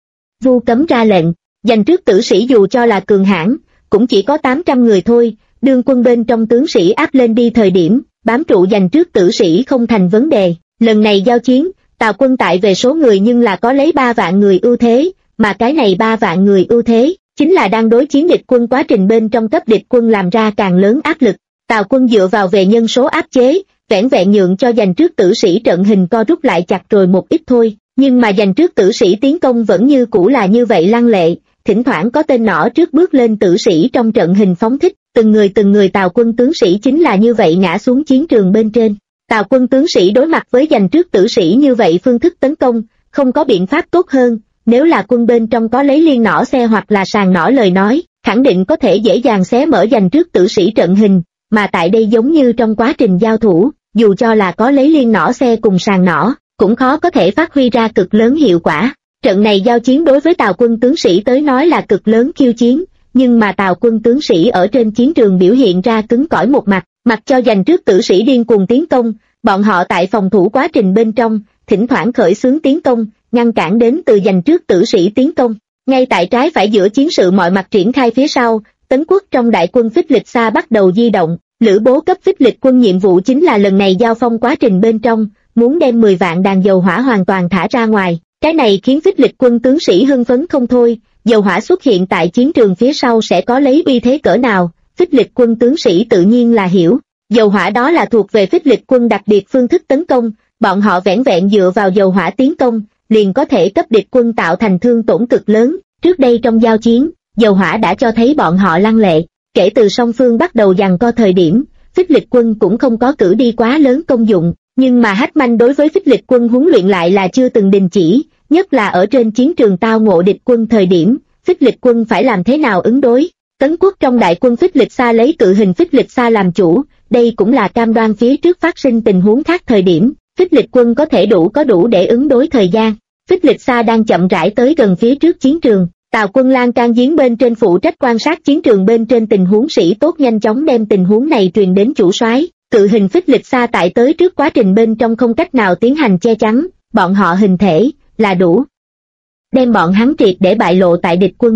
[SPEAKER 2] Vu Cấm ra lệnh, giành trước tử sĩ dù cho là cường hãn, cũng chỉ có 800 người thôi, đương quân bên trong tướng sĩ áp lên đi thời điểm, bám trụ giành trước tử sĩ không thành vấn đề. Lần này giao chiến, Tào quân tại về số người nhưng là có lấy 3 vạn người ưu thế, mà cái này 3 vạn người ưu thế, chính là đang đối chiến địch quân quá trình bên trong cấp địch quân làm ra càng lớn áp lực. Tào quân dựa vào về nhân số áp chế, vẻn vẹn nhượng cho giành trước tử sĩ trận hình co rút lại chặt rồi một ít thôi, nhưng mà giành trước tử sĩ tiến công vẫn như cũ là như vậy lăng lệ, thỉnh thoảng có tên nỏ trước bước lên tử sĩ trong trận hình phóng thích, từng người Tào quân tướng sĩ chính là như vậy ngã xuống chiến trường bên trên. Tào quân tướng sĩ đối mặt với giành trước tử sĩ như vậy phương thức tấn công, không có biện pháp tốt hơn, nếu là quân bên trong có lấy liên nỏ xe hoặc là sàng nỏ lời nói, khẳng định có thể dễ dàng xé mở giành trước tử sĩ trận hình, mà tại đây giống như trong quá trình giao thủ, dù cho là có lấy liên nỏ xe cùng sàng nỏ, cũng khó có thể phát huy ra cực lớn hiệu quả. Trận này giao chiến đối với Tào quân tướng sĩ tới nói là cực lớn khiêu chiến, nhưng mà Tào quân tướng sĩ ở trên chiến trường biểu hiện ra cứng cỏi một mặt, mặc cho giành trước tử sĩ điên cuồng tiến công, bọn họ tại phòng thủ quá trình bên trong, thỉnh thoảng khởi xướng tiến công, ngăn cản đến từ giành trước tử sĩ tiến công. Ngay tại trái phải giữa chiến sự mọi mặt triển khai phía sau, Tấn quốc trong đại quân Phích Lịch Sa bắt đầu di động, Lữ Bố cấp Phích Lịch quân nhiệm vụ chính là lần này giao phong quá trình bên trong, muốn đem 10 vạn đàn dầu hỏa hoàn toàn thả ra ngoài. Cái này khiến Phích Lịch quân tướng sĩ hưng phấn không thôi, dầu hỏa xuất hiện tại chiến trường phía sau sẽ có lấy uy thế cỡ nào, Phích Lịch quân tướng sĩ tự nhiên là hiểu. Dầu hỏa đó là thuộc về Phích Lịch quân đặc biệt phương thức tấn công, bọn họ vẻn vẹn dựa vào dầu hỏa tiến công, liền có thể cấp địch quân tạo thành thương tổn cực lớn. Trước đây trong giao chiến, dầu hỏa đã cho thấy bọn họ lăng lệ, kể từ song phương bắt đầu giằng co thời điểm, Phích Lịch quân cũng không có cử đi quá lớn công dụng, nhưng mà Hách Manh đối với Phích Lịch quân huấn luyện lại là chưa từng đình chỉ, nhất là ở trên chiến trường tao ngộ địch quân thời điểm, Phích Lịch quân phải làm thế nào ứng đối. Tấn quốc trong đại quân Phích Lịch Sa lấy cự hình Phích Lịch Sa làm chủ, đây cũng là cam đoan phía trước phát sinh tình huống khác thời điểm, Phích Lịch quân có thể có đủ để ứng đối thời gian. Phích Lịch Sa đang chậm rãi tới gần phía trước chiến trường, Tào quân Lan Can Giếng bên trên phụ trách quan sát chiến trường bên trên tình huống sĩ tốt nhanh chóng đem tình huống này truyền đến chủ soái. Cự hình Phích Lịch Sa tại tới trước quá trình bên trong không cách nào tiến hành che chắn, bọn họ hình thể là đủ đem bọn hắn triệt để bại lộ tại địch quân